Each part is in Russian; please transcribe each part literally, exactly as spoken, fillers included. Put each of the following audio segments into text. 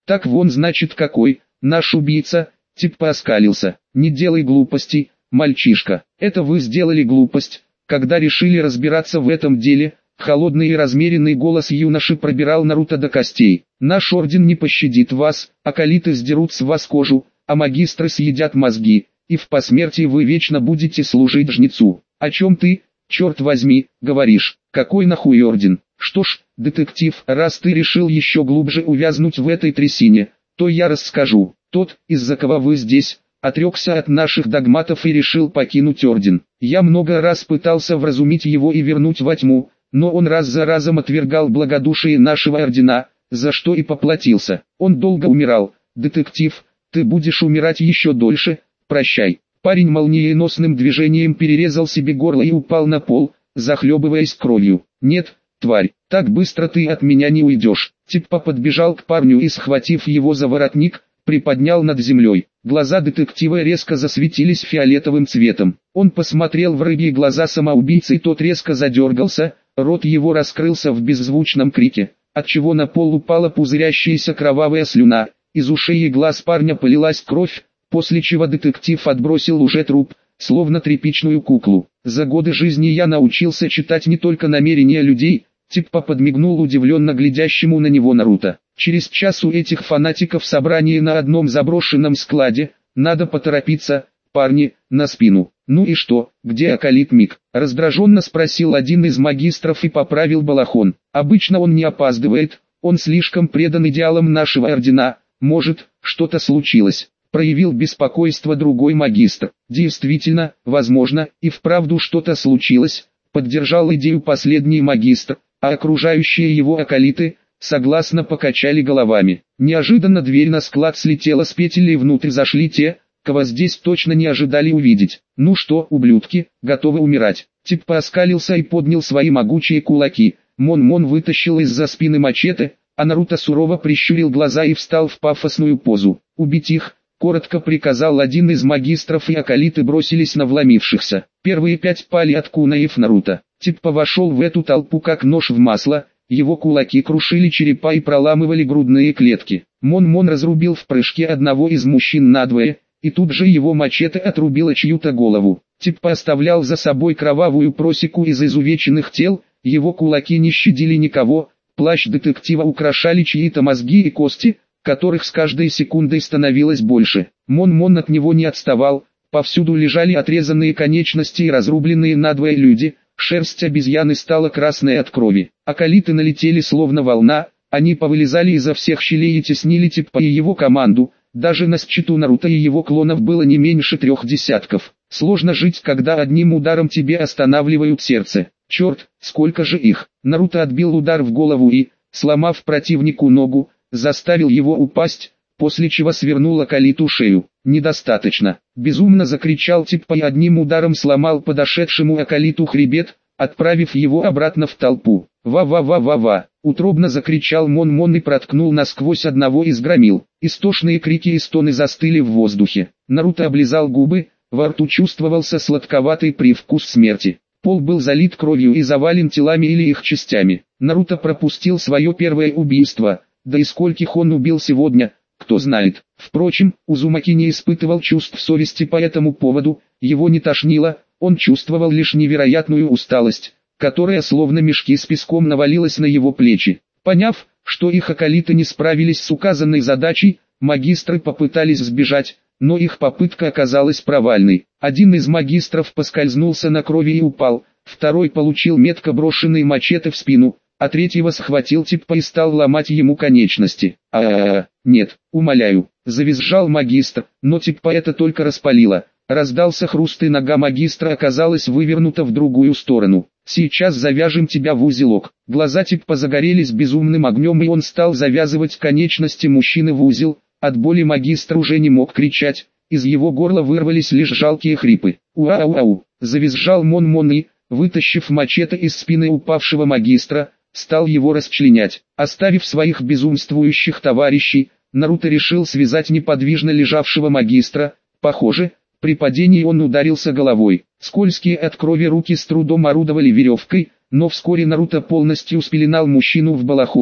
Так вон значит какой, наш убийца, типа оскалился. Не делай глупостей, мальчишка. Это вы сделали глупость, когда решили разбираться в этом деле. Холодный и размеренный голос юноши пробирал Наруто до костей. Наш орден не пощадит вас, акалиты сдерут с вас кожу, а магистры съедят мозги, и в посмертии вы вечно будете служить жнецу. О чем ты, черт возьми, говоришь? Какой нахуй орден? Что ж, детектив, раз ты решил еще глубже увязнуть в этой трясине, то я расскажу. Тот, из-за кого вы здесь, отрекся от наших догматов и решил покинуть орден. Я много раз пытался вразумить его и вернуть во тьму, но он раз за разом отвергал благодушие нашего ордена, за что и поплатился. Он долго умирал. Детектив, ты будешь умирать еще дольше, прощай. Парень молниеносным движением перерезал себе горло и упал на пол, захлебываясь кровью. Нет, тварь, так быстро ты от меня не уйдешь. Типа подбежал к парню и, схватив его за воротник, приподнял над землей. Глаза детектива резко засветились фиолетовым цветом. Он посмотрел в рыбьи глаза самоубийцы, и тот резко задергался, рот его раскрылся в беззвучном крике, отчего на пол упала пузырящаяся кровавая слюна. Из ушей и глаз парня полилась кровь, после чего детектив отбросил уже труп, словно тряпичную куклу. За годы жизни я научился читать не только намерения людей. Типа подмигнул удивленно глядящему на него Наруто. Через час у этих фанатиков собрание на одном заброшенном складе, надо поторопиться, парни, на спину. Ну и что, где Акалит Мик? Раздраженно спросил один из магистров и поправил балахон. Обычно он не опаздывает, он слишком предан идеалам нашего ордена, может, что-то случилось. Проявил беспокойство другой магистр. Действительно, возможно, и вправду что-то случилось, поддержал идею последний магистр. А окружающие его акалиты, согласно покачали головами. Неожиданно дверь на склад слетела с петель и внутрь зашли те, кого здесь точно не ожидали увидеть. Ну что, ублюдки, готовы умирать? Типа оскалился и поднял свои могучие кулаки. Мон-Мон вытащил из-за спины мачете, а Наруто сурово прищурил глаза и встал в пафосную позу. Убить их, коротко приказал один из магистров, и акалиты бросились на вломившихся. Первые пять пали от кунаев Наруто. Типа вошел в эту толпу как нож в масло, его кулаки крушили черепа и проламывали грудные клетки. Мон-Мон разрубил в прыжке одного из мужчин надвое, и тут же его мачете отрубило чью-то голову. Типа оставлял за собой кровавую просеку из изувеченных тел, его кулаки не щадили никого, плащ детектива украшали чьи-то мозги и кости, которых с каждой секундой становилось больше. Мон-Мон от него не отставал, повсюду лежали отрезанные конечности и разрубленные надвое люди. Шерсть обезьяны стала красной от крови. Акалиты налетели словно волна, они повылезали изо всех щелей и теснили Типпа и его команду. Даже на счету Наруто и его клонов было не меньше трех десятков. Сложно жить, когда одним ударом тебе останавливают сердце. Черт, сколько же их. Наруто отбил удар в голову и, сломав противнику ногу, заставил его упасть, после чего свернул акалиту шею. Недостаточно. Безумно закричал Типпа и одним ударом сломал подошедшему акалиту хребет, отправив его обратно в толпу. «Ва-ва-ва-ва-ва!» Утробно закричал Мон-Мон и проткнул насквозь одного из громил. Истошные крики и стоны застыли в воздухе. Наруто облизал губы, во рту чувствовался сладковатый привкус смерти. Пол был залит кровью и завален телами или их частями. Наруто пропустил свое первое убийство, да и скольких он убил сегодня, кто знает. Впрочем, Узумаки не испытывал чувств совести по этому поводу, его не тошнило, он чувствовал лишь невероятную усталость, которая словно мешки с песком навалилась на его плечи. Поняв, что их акалиты не справились с указанной задачей, магистры попытались сбежать, но их попытка оказалась провальной. Один из магистров поскользнулся на крови и упал, второй получил метко брошенный мачете в спину, а третьего схватил Типпа и стал ломать ему конечности. А-а-а, нет, умоляю, завизжал магистр, но Типпа это только распалило. Раздался хруст и нога магистра оказалась вывернута в другую сторону. Сейчас завяжем тебя в узелок. Глаза Типпа загорелись безумным огнем, и он стал завязывать конечности мужчины в узел. От боли магистр уже не мог кричать, из его горла вырвались лишь жалкие хрипы. Уау-ау, завизжал Мон-Мон и, вытащив мачете из спины упавшего магистра, стал его расчленять. Оставив своих безумствующих товарищей, Наруто решил связать неподвижно лежавшего магистра. Похоже, при падении он ударился головой. Скользкие от крови руки с трудом орудовали веревкой, но вскоре Наруто полностью спеленал мужчину в балахоне,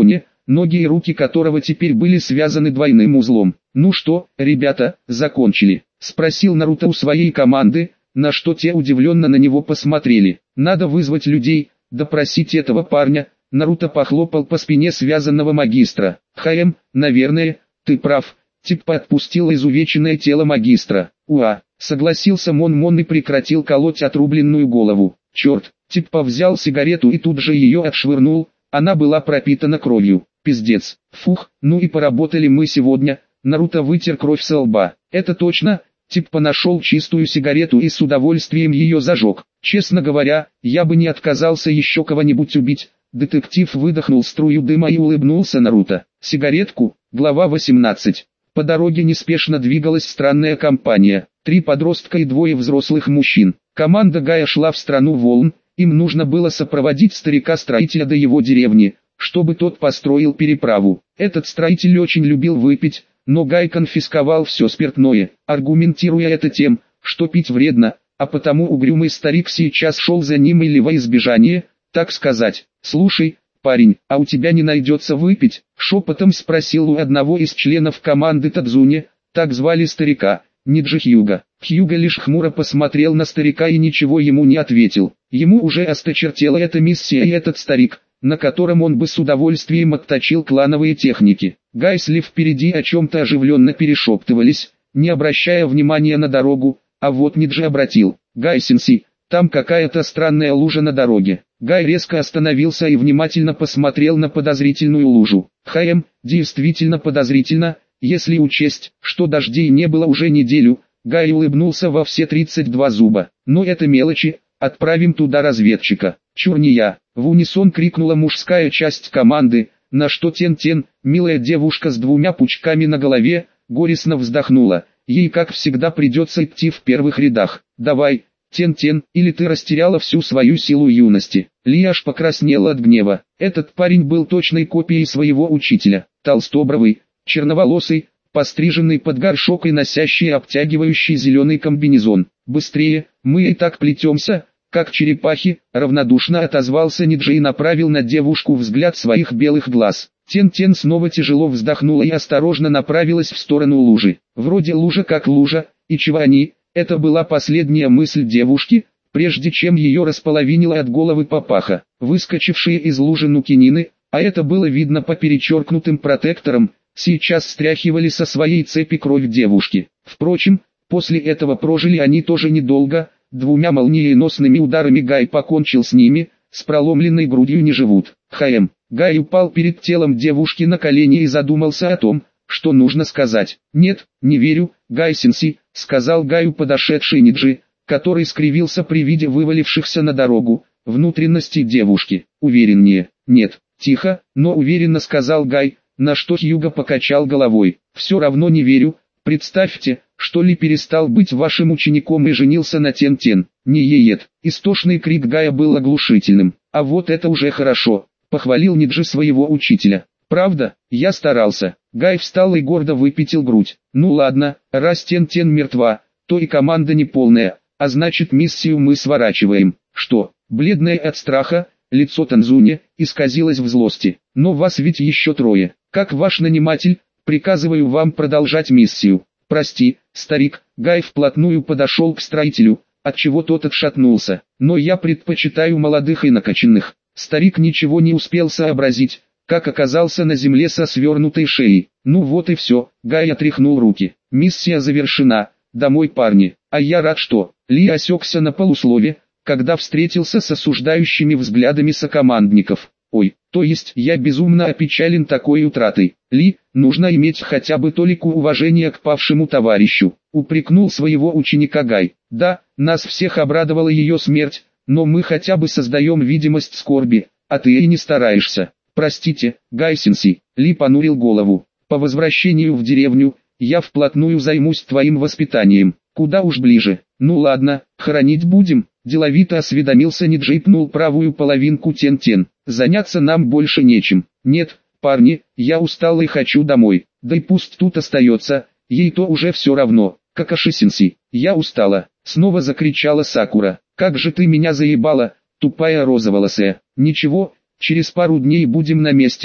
ноги и руки которого теперь были связаны двойным узлом. «Ну что, ребята, закончили?» — спросил Наруто у своей команды, на что те удивленно на него посмотрели. «Надо вызвать людей, допросить этого парня». Наруто похлопал по спине связанного магистра. «Хаэм, наверное, ты прав». Типпа отпустил изувеченное тело магистра. «Уа», — согласился Мон-Мон и прекратил колоть отрубленную голову. «Черт». Типпа взял сигарету и тут же ее отшвырнул, она была пропитана кровью. «Пиздец. Фух, ну и поработали мы сегодня». Наруто вытер кровь со лба. «Это точно». Типпа нашел чистую сигарету и с удовольствием ее зажег. «Честно говоря, я бы не отказался еще кого-нибудь убить». Детектив выдохнул струю дыма и улыбнулся Наруто. «Сигаретку?» Глава восемнадцать. По дороге неспешно двигалась странная компания. Три подростка и двое взрослых мужчин. Команда Гая шла в страну волн, им нужно было сопроводить старика-строителя до его деревни, чтобы тот построил переправу. Этот строитель очень любил выпить, но Гай конфисковал все спиртное, аргументируя это тем, что пить вредно, а потому угрюмый старик сейчас шел за ним или во избежание, так сказать. «Слушай, парень, а у тебя не найдется выпить?» — шепотом спросил у одного из членов команды Тадзуни, так звали старика, Ниджи Хьюга. Хьюга лишь хмуро посмотрел на старика и ничего ему не ответил. Ему уже осточертела эта миссия и этот старик, на котором он бы с удовольствием отточил клановые техники. Гай с Ли впереди о чем-то оживленно перешептывались, не обращая внимания на дорогу, а вот Ниджи обратил. «Гай Сенси, там какая-то странная лужа на дороге». Гай резко остановился и внимательно посмотрел на подозрительную лужу. «Хаэм, действительно подозрительно, если учесть, что дождей не было уже неделю». Гай улыбнулся во все тридцать два зуба. «Но это мелочи, отправим туда разведчика». «Чур не я!» — в унисон крикнула мужская часть команды, на что Тен-Тен, милая девушка с двумя пучками на голове, горестно вздохнула. Ей как всегда придется идти в первых рядах. «Давай, Тен-Тен, или ты растеряла всю свою силу юности». Ли аж покраснела от гнева. Этот парень был точной копией своего учителя. Толстобровый, черноволосый, постриженный под горшок и носящий обтягивающий зеленый комбинезон. «Быстрее, мы и так плетемся, как черепахи», — равнодушно отозвался Ниджи и направил на девушку взгляд своих белых глаз. Тен-Тен снова тяжело вздохнула и осторожно направилась в сторону лужи. Вроде лужа как лужа, и чего они? Это была последняя мысль девушки, прежде чем ее располовинило от головы папаха. Выскочившие из лужи нукинины, а это было видно по перечеркнутым протекторам, сейчас стряхивали со своей цепи кровь девушки. Впрочем, после этого прожили они тоже недолго, двумя молниеносными ударами Гай покончил с ними, с проломленной грудью не живут. «Хаэм». Гай упал перед телом девушки на колени и задумался о том, что нужно сказать. «Нет, не верю, Гай Сенси», — сказал Гаю подошедший Ниджи, который скривился при виде вывалившихся на дорогу внутренностей девушки. «Увереннее». «Нет, тихо, но уверенно», — сказал Гай, на что Хьюго покачал головой. «Все равно не верю. Представьте, что Ли перестал быть вашим учеником и женился на Тен-Тен». «Не еет». Истошный крик Гая был оглушительным. «А вот это уже хорошо», — похвалил Ниджи своего учителя. «Правда, я старался». Гай встал и гордо выпятил грудь. «Ну ладно, раз Тен-Тен мертва, то и команда неполная, а значит миссию мы сворачиваем». «Что?» Бледная от страха, лицо Танзуни исказилось в злости. «Но вас ведь еще трое. Как ваш наниматель, приказываю вам продолжать миссию». «Прости, старик». Гай вплотную подошел к строителю, отчего тот отшатнулся. «Но я предпочитаю молодых и накачанных». Старик ничего не успел сообразить, как оказался на земле со свернутой шеей. «Ну вот и все», — Гай отряхнул руки. «Миссия завершена, домой, парни». «А я рад, что...» Ли осекся на полуслове, когда встретился с осуждающими взглядами сокомандников. «Ой, то есть я безумно опечален такой утратой. Ли, нужно иметь хотя бы толику уважения к павшему товарищу», — упрекнул своего ученика Гай. «Да, нас всех обрадовала ее смерть, но мы хотя бы создаем видимость скорби, а ты и не стараешься». «Простите, Гай Сенси», — Ли понурил голову. «По возвращению в деревню, я вплотную займусь твоим воспитанием. Куда уж ближе». «Ну ладно, хоронить будем», — деловито осведомился Ниджи и пнул правую половинку Тен-Тен. «Заняться нам больше нечем». «Нет, парни, я устал и хочу домой». «Да и пусть тут остается, ей-то уже все равно». «Какаши Сенси, я устала», — снова закричала Сакура. «Как же ты меня заебала, тупая розоволосая». «Ничего, через пару дней будем на месте», —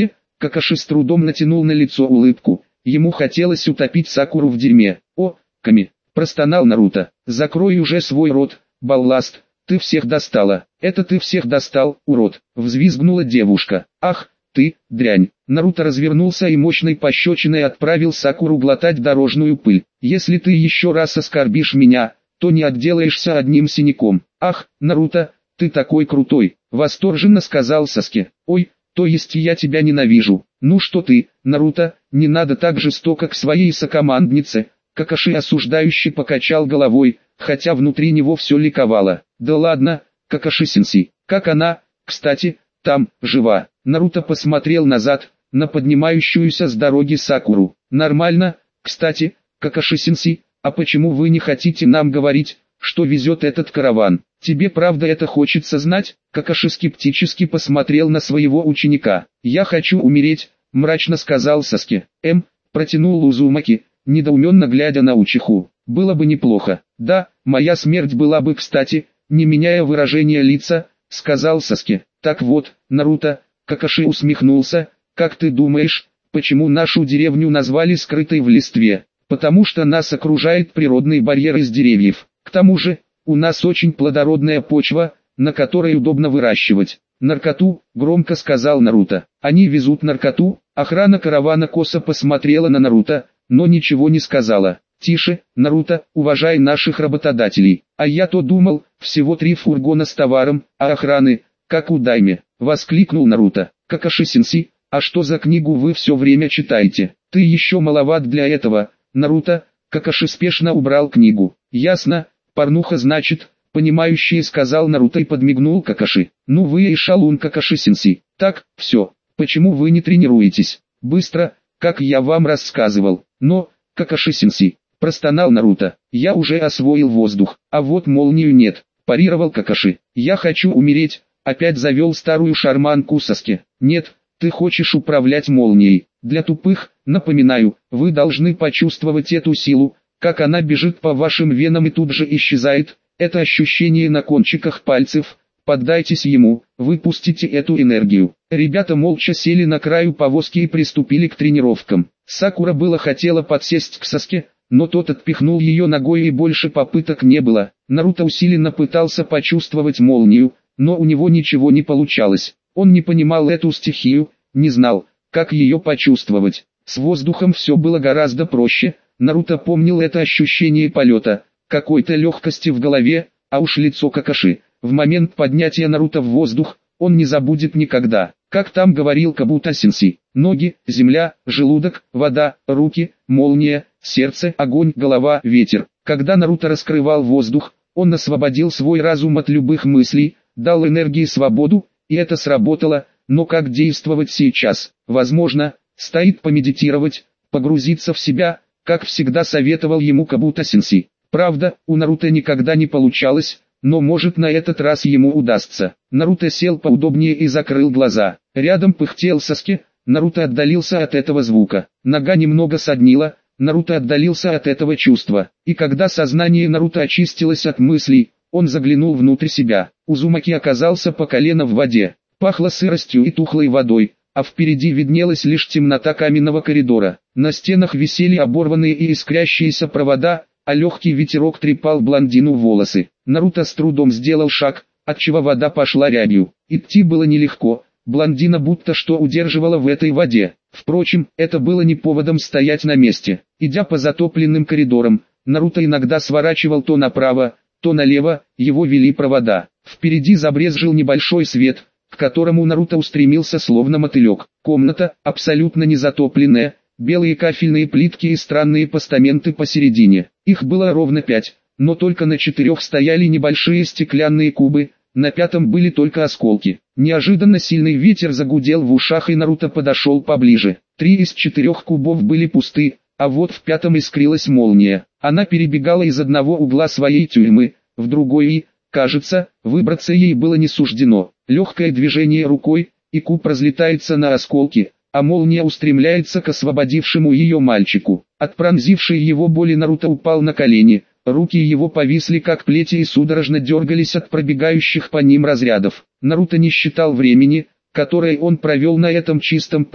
Какаши с трудом натянул на лицо улыбку, ему хотелось утопить Сакуру в дерьме. «О, Ками!» – простонал Наруто. «Закрой уже свой рот, балласт, ты всех достала!» «Это ты всех достал, урод!» – взвизгнула девушка. «Ах, ты, дрянь!» Наруто развернулся и мощной пощечиной отправил Сакуру глотать дорожную пыль. «Если ты еще раз оскорбишь меня, то не отделаешься одним синяком». «Ах, Наруто, ты такой крутой!» – восторженно сказал Саске. «Ой, то есть я тебя ненавижу». «Ну что ты, Наруто, не надо так жестоко к своей сокоманднице». Какаши осуждающе покачал головой, хотя внутри него все ликовало. «Да ладно, Какаши-сенсей, как она, кстати, там, жива?» Наруто посмотрел назад, на поднимающуюся с дороги Сакуру. «Нормально, кстати, Какаши-сенсей, а почему вы не хотите нам говорить, что везет этот караван? Тебе правда это хочется знать?» Какаши скептически посмотрел на своего ученика. «Я хочу умереть», мрачно сказал Саске. «Эм», протянул Узумаки, недоуменно глядя на Учиху. «Было бы неплохо». «Да, моя смерть была бы кстати», не меняя выражения лица, сказал Саске. «Так вот, Наруто», Какаши усмехнулся, «как ты думаешь, почему нашу деревню назвали скрытой в листве?» «Потому что нас окружает природный барьер из деревьев. К тому же, у нас очень плодородная почва, на которой удобно выращивать наркоту», громко сказал Наруто. «Они везут наркоту?» Охрана каравана косо посмотрела на Наруто, но ничего не сказала. «Тише, Наруто, уважай наших работодателей. А я то думал, всего три фургона с товаром, а охраны, как у Дайме», воскликнул Наруто. «Какаши-сенсей, а что за книгу вы все время читаете? Ты еще маловат для этого, Наруто». Какаши спешно убрал книгу. «Ясно, порнуха значит», понимающий сказал Наруто и подмигнул Какаши. «Ну вы и шалун, Какаши-сенсей. Так, все, почему вы не тренируетесь? Быстро, как я вам рассказывал». «Но, Какаши-сенсей», простонал Наруто, «я уже освоил воздух, а вот молнию нет», парировал Какаши. «Я хочу умереть», опять завел старую шарманку Саске. «Нет, ты хочешь управлять молнией. Для тупых, напоминаю, вы должны почувствовать эту силу, как она бежит по вашим венам и тут же исчезает. Это ощущение на кончиках пальцев. Поддайтесь ему, выпустите эту энергию». Ребята молча сели на краю повозки и приступили к тренировкам. Сакура было хотела подсесть к Саске, но тот отпихнул ее ногой и больше попыток не было. Наруто усиленно пытался почувствовать молнию, но у него ничего не получалось. Он не понимал эту стихию, не знал, как ее почувствовать. С воздухом все было гораздо проще. Наруто помнил это ощущение полета, какой-то легкости в голове, а уж лицо Какаши. В момент поднятия Наруто в воздух, он не забудет никогда. Как там говорил Кабута-сенсей: ноги, земля, желудок, вода, руки, молния, сердце, огонь, голова, ветер. Когда Наруто раскрывал воздух, он освободил свой разум от любых мыслей, дал энергии свободу, и это сработало. Но как действовать сейчас? Возможно, стоит помедитировать, погрузиться в себя, как всегда советовал ему Кабута-сенсей. Правда, у Наруто никогда не получалось, но может на этот раз ему удастся. Наруто сел поудобнее и закрыл глаза. Рядом пыхтел Саске. Наруто отдалился от этого звука. Нога немного соднила. Наруто отдалился от этого чувства. И когда сознание Наруто очистилось от мыслей, он заглянул внутрь себя. Узумаки оказался по колено в воде. Пахло сыростью и тухлой водой, а впереди виднелась лишь темнота каменного коридора. На стенах висели оборванные и искрящиеся провода, а легкий ветерок трепал блондину волосы. Наруто с трудом сделал шаг, отчего вода пошла рябью. Идти было нелегко, блондина будто что удерживала в этой воде. Впрочем, это было не поводом стоять на месте. Идя по затопленным коридорам, Наруто иногда сворачивал то направо, то налево, его вели провода. Впереди забрезжил небольшой свет, к которому Наруто устремился словно мотылек. Комната, абсолютно не затопленная, белые кафельные плитки и странные постаменты посередине. Их было ровно пять, но только на четырех стояли небольшие стеклянные кубы, на пятом были только осколки. Неожиданно сильный ветер загудел в ушах, и Наруто подошел поближе. Три из четырех кубов были пусты, а вот в пятом искрилась молния. Она перебегала из одного угла своей тюрьмы в другой и, кажется, выбраться ей было не суждено. Легкое движение рукой, и куб разлетается на осколки, а молния устремляется к освободившему ее мальчику. От пронзившей его боли Наруто упал на колени, руки его повисли как плети и судорожно дергались от пробегающих по ним разрядов. Наруто не считал времени, которое он провел на этом чистом полу,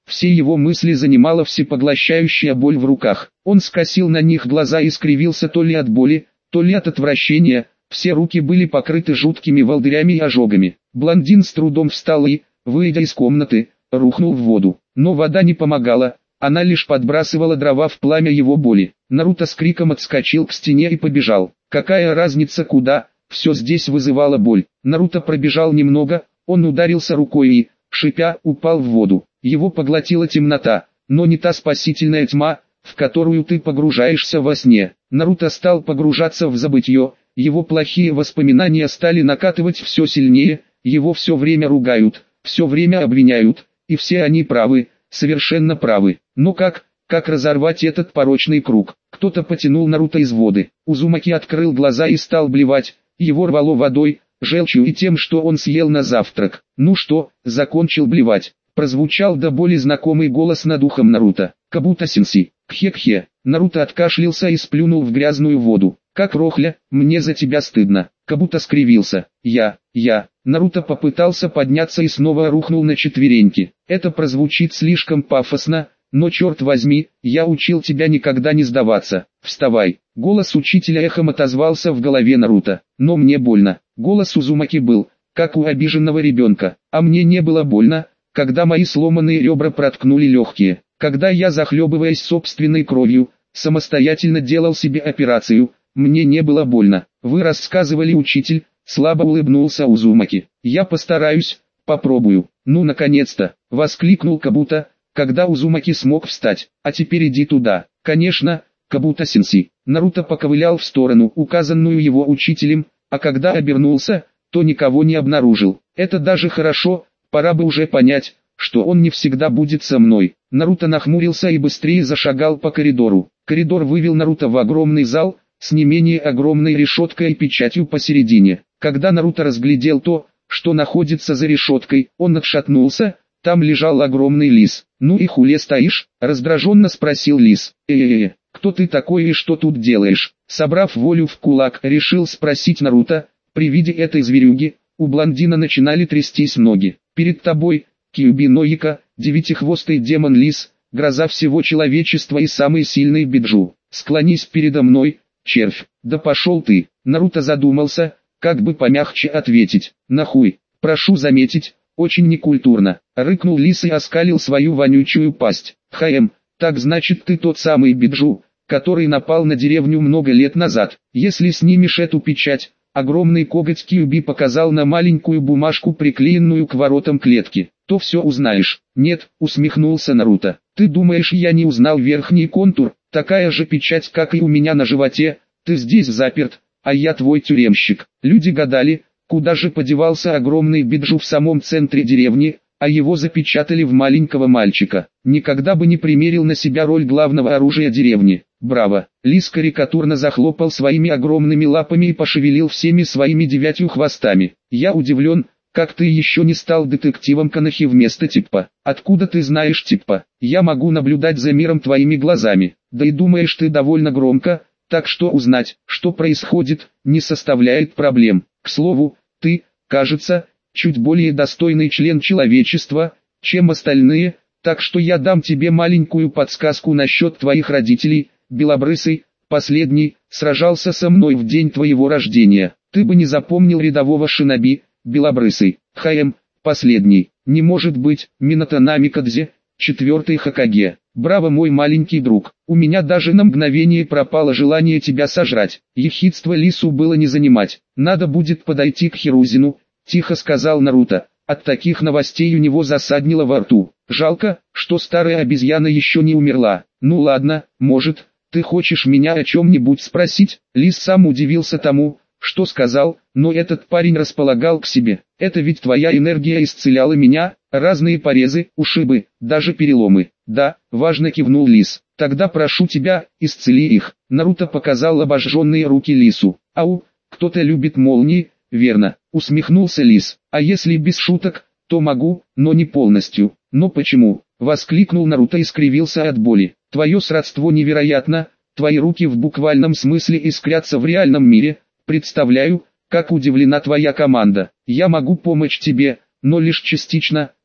Все его мысли занимала всепоглощающая боль в руках. Он скосил на них глаза и скривился то ли от боли, то ли от отвращения. Все руки были покрыты жуткими волдырями и ожогами. Блондин с трудом встал и, выйдя из комнаты, рухнул в воду. Но вода не помогала, она лишь подбрасывала дрова в пламя его боли. Наруто с криком отскочил к стене и побежал. Какая разница куда, все здесь вызывало боль. Наруто пробежал немного, он ударился рукой и, шипя, упал в воду. Его поглотила темнота, но не та спасительная тьма, в которую ты погружаешься во сне. Наруто стал погружаться в забытье, его плохие воспоминания стали накатывать все сильнее, его все время ругают, все время обвиняют, и все они правы, совершенно правы. Но как, как разорвать этот порочный круг? Кто-то потянул Наруто из воды. Узумаки открыл глаза и стал блевать, его рвало водой, желчью и тем, что он съел на завтрак. Ну что, закончил блевать? Прозвучал до боли знакомый голос над ухом Наруто. Кабуто-сенсей, кхе-кхе. Наруто откашлялся и сплюнул в грязную воду. Как Рохля, мне за тебя стыдно. Кабуто скривился. Я, я. Наруто попытался подняться и снова рухнул на четвереньки. Это прозвучит слишком пафосно, но черт возьми, я учил тебя никогда не сдаваться. Вставай. Голос учителя эхом отозвался в голове Наруто. Но мне больно. Голос Узумаки был, как у обиженного ребенка. А мне не было больно, когда мои сломанные ребра проткнули легкие. Когда я, захлебываясь собственной кровью, самостоятельно делал себе операцию, мне не было больно. Вы рассказывали, учитель, слабо улыбнулся Узумаки. Я постараюсь, попробую. Ну наконец-то, воскликнул Кабуто, когда Узумаки смог встать. А теперь иди туда. Конечно, Кабуто-сенсей. Наруто поковылял в сторону, указанную его учителем, а когда обернулся, то никого не обнаружил. Это даже хорошо, пора бы уже понять, что он не всегда будет со мной. Наруто нахмурился и быстрее зашагал по коридору. Коридор вывел Наруто в огромный зал, с не менее огромной решеткой и печатью посередине. Когда Наруто разглядел то, что находится за решеткой, он отшатнулся, там лежал огромный лис. «Ну и хуле стоишь?» – раздраженно спросил лис. «Э-э-э, кто ты такой и что тут делаешь?» Собрав волю в кулак, решил спросить Наруто. При виде этой зверюги, у блондина начинали трястись ноги. «Перед тобой, Кьюби Ноика, девятихвостый демон-лис, гроза всего человечества и самый сильный биджу. Склонись передо мной, червь». «Да пошел ты!» Наруто задумался, как бы помягче ответить. «Нахуй, прошу заметить, очень некультурно». Рыкнул лис и оскалил свою вонючую пасть. «Хаэм, так значит ты тот самый биджу, который напал на деревню много лет назад. Если снимешь эту печать...» Огромный коготь Кьюби показал на маленькую бумажку, приклеенную к воротам клетки. «То все узнаешь». «Нет», усмехнулся Наруто. «Ты думаешь, я не узнал верхний контур? Такая же печать, как и у меня на животе. Ты здесь заперт, а я твой тюремщик». Люди гадали, куда же подевался огромный биджу в самом центре деревни, а его запечатали в маленького мальчика. Никогда бы не примерил на себя роль главного оружия деревни. «Браво!» Лис карикатурно захлопал своими огромными лапами и пошевелил всеми своими девятью хвостами. «Я удивлен, как ты еще не стал детективом Канахи вместо Типпа. Откуда ты знаешь Типпа? Я могу наблюдать за миром твоими глазами. Да и думаешь ты довольно громко, так что узнать, что происходит, не составляет проблем. К слову, ты, кажется, чуть более достойный член человечества, чем остальные, так что я дам тебе маленькую подсказку насчет твоих родителей». Белобрысый, последний, сражался со мной в день твоего рождения. Ты бы не запомнил рядового шиноби, Белобрысый. Хаэм, последний. Не может быть, Минато Намикадзе, четвертый Хокаге. Браво, мой маленький друг. У меня даже на мгновение пропало желание тебя сожрать. Ехидство лису было не занимать. Надо будет подойти к Хирузину, тихо сказал Наруто. От таких новостей у него засаднило во рту. Жалко, что старая обезьяна еще не умерла. Ну ладно, может... «Ты хочешь меня о чем-нибудь спросить?» Лис сам удивился тому, что сказал, но этот парень располагал к себе. «Это ведь твоя энергия исцеляла меня, разные порезы, ушибы, даже переломы». «Да», важно кивнул Лис. «Тогда прошу тебя, исцели их». Наруто показал обожженные руки Лису. «Ау, кто-то любит молнии, верно?» Усмехнулся Лис. «А если без шуток, то могу, но не полностью». «Но почему?» Воскликнул Наруто и скривился от боли. «Твое сродство невероятно, твои руки в буквальном смысле искрятся в реальном мире. Представляю, как удивлена твоя команда. Я могу помочь тебе, но лишь частично,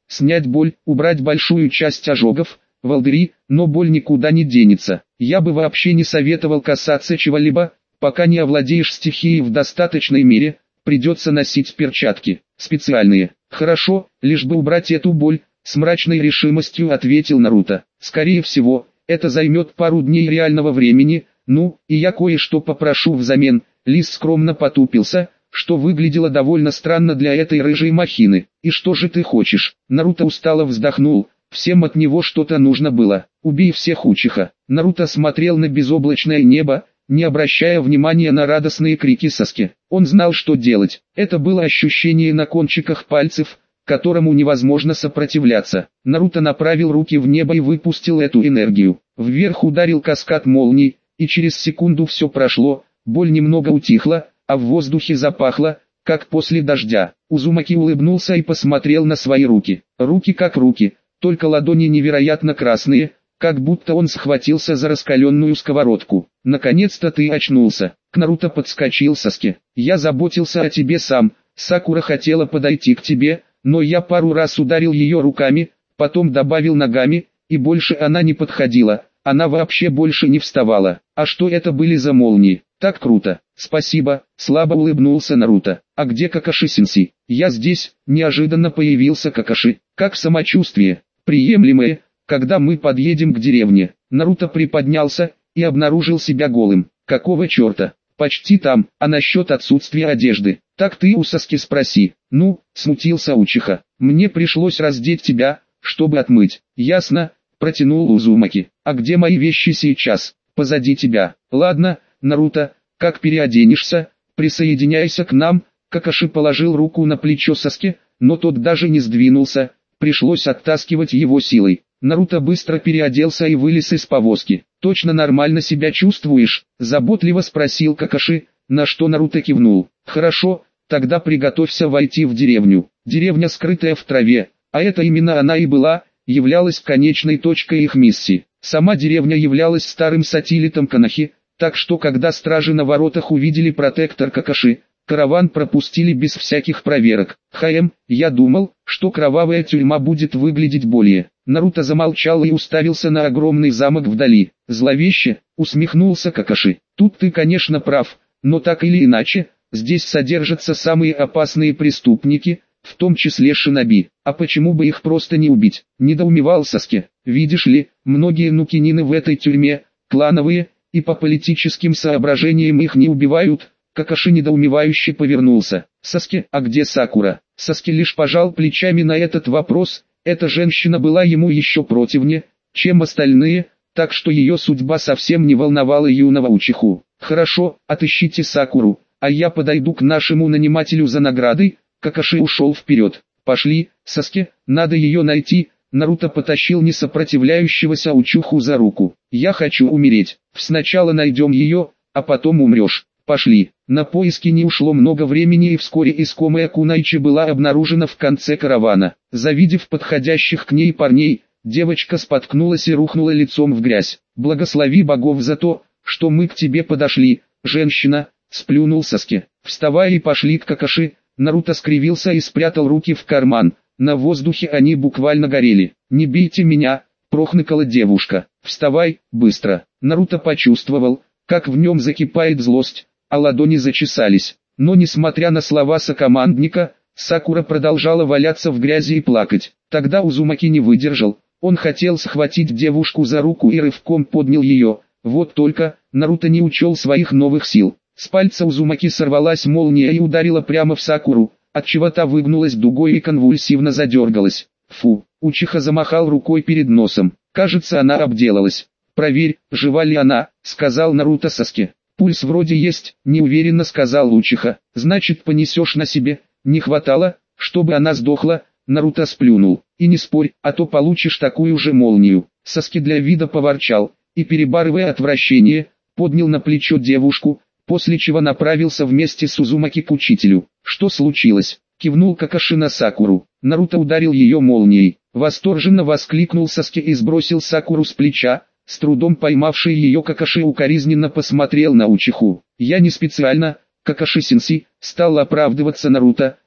снять боль, убрать большую часть ожогов, волдыри, но боль никуда не денется. Я бы вообще не советовал касаться чего-либо, пока не овладеешь стихией в достаточной мере, придется носить перчатки, специальные. Хорошо, лишь бы убрать эту боль, с мрачной решимостью ответил Наруто. Скорее всего, это займет пару дней реального времени, ну, и я кое-что попрошу взамен. Лис скромно потупился, что выглядело довольно странно для этой рыжей махины. И что же ты хочешь? Наруто устало вздохнул. Всем от него что-то нужно было. Убей всех Учиха. Наруто смотрел на безоблачное небо, не обращая внимания на радостные крики Саски. Он знал, что делать. Это было ощущение на кончиках пальцев, которому невозможно сопротивляться. Наруто направил руки в небо и выпустил эту энергию. Вверх ударил каскад молний, и через секунду все прошло, боль немного утихла, а в воздухе запахло, как после дождя. Узумаки улыбнулся и посмотрел на свои руки. Руки как руки, только ладони невероятно красные, как будто он схватился за раскаленную сковородку. Наконец-то ты очнулся. К Наруто подскочил Саски. Я заботился о тебе сам. Сакура хотела подойти к тебе, но я пару раз ударил ее руками, потом добавил ногами, и больше она не подходила. Она вообще больше не вставала. А что это были за молнии? Так круто. Спасибо, слабо улыбнулся Наруто. А где Какаши-сенсей? Я здесь. Неожиданно появился Какаши. Как самочувствие? Приемлемое. Когда мы подъедем к деревне? Наруто приподнялся и обнаружил себя голым. Какого черта? Почти там. А насчет отсутствия одежды? Так ты у Саски спроси. Ну, смутился Учиха. Мне пришлось раздеть тебя, чтобы отмыть. Ясно, протянул Узумаки. А где мои вещи сейчас? Позади тебя. Ладно, Наруто, как переоденешься, присоединяйся к нам. Какаши положил руку на плечо Саски, но тот даже не сдвинулся. Пришлось оттаскивать его силой. Наруто быстро переоделся и вылез из повозки. «Точно нормально себя чувствуешь?» – заботливо спросил Какаши, на что Наруто кивнул. «Хорошо, тогда приготовься войти в деревню». Деревня, скрытая в траве, а это именно она и была, являлась конечной точкой их миссии. Сама деревня являлась старым сателлитом Конохи, так что когда стражи на воротах увидели протектор Какаши, караван пропустили без всяких проверок. «Хаэм, я думал, что кровавая тюрьма будет выглядеть более...» Наруто замолчал и уставился на огромный замок вдали. «Зловеще», усмехнулся Какаши. «Тут ты, конечно, прав, но так или иначе, здесь содержатся самые опасные преступники, в том числе шиноби. А почему бы их просто не убить?» Недоумевал Саски. «Видишь ли, многие нукинины в этой тюрьме, клановые, и по политическим соображениям их не убивают». Какаши недоумевающе повернулся. «Саски, а где Сакура?» Саски лишь пожал плечами на этот вопрос. Эта женщина была ему еще противнее, чем остальные, так что ее судьба совсем не волновала юного Учиху. «Хорошо, отыщите Сакуру, а я подойду к нашему нанимателю за наградой». Какаши ушел вперед. «Пошли, Саски, надо ее найти». Наруто потащил несопротивляющегося Учиху за руку. «Я хочу умереть. Сначала найдем ее, а потом умрешь. Пошли». На поиски не ушло много времени, и вскоре искомая Кунайчи была обнаружена в конце каравана. Завидев подходящих к ней парней, девочка споткнулась и рухнула лицом в грязь. «Благослови богов за то, что мы к тебе подошли, женщина», — сплюнул Саски. «Вставай и пошли к Какаши». Наруто скривился и спрятал руки в карман. На воздухе они буквально горели. «Не бейте меня», — прохныкала девушка. «Вставай, быстро». Наруто почувствовал, как в нем закипает злость, а ладони зачесались. Но несмотря на слова сокомандника, Сакура продолжала валяться в грязи и плакать. Тогда Узумаки не выдержал. Он хотел схватить девушку за руку и рывком поднял ее. Вот только, Наруто не учел своих новых сил. С пальца Узумаки сорвалась молния и ударила прямо в Сакуру, отчего та выгнулась дугой и конвульсивно задергалась. Фу, Учиха замахал рукой перед носом. Кажется, она обделалась. «Проверь, жива ли она», — сказал Наруто Саске. «Пульс вроде есть», — неуверенно сказал Учиха. «Значит, понесешь на себе». «Не хватало, чтобы она сдохла», — Наруто сплюнул. «И не спорь, а то получишь такую же молнию». Саски для вида поворчал, и, перебарывая отвращение, поднял на плечо девушку, после чего направился вместе с Узумаки к учителю. «Что случилось?» — кивнул Какаши на Сакуру. Наруто ударил ее молнией. Восторженно воскликнул Саски и сбросил Сакуру с плеча. С трудом поймавший ее Какаши укоризненно посмотрел на Учиху. «Я не специально, Какаши-сенсей», стал оправдываться Наруто,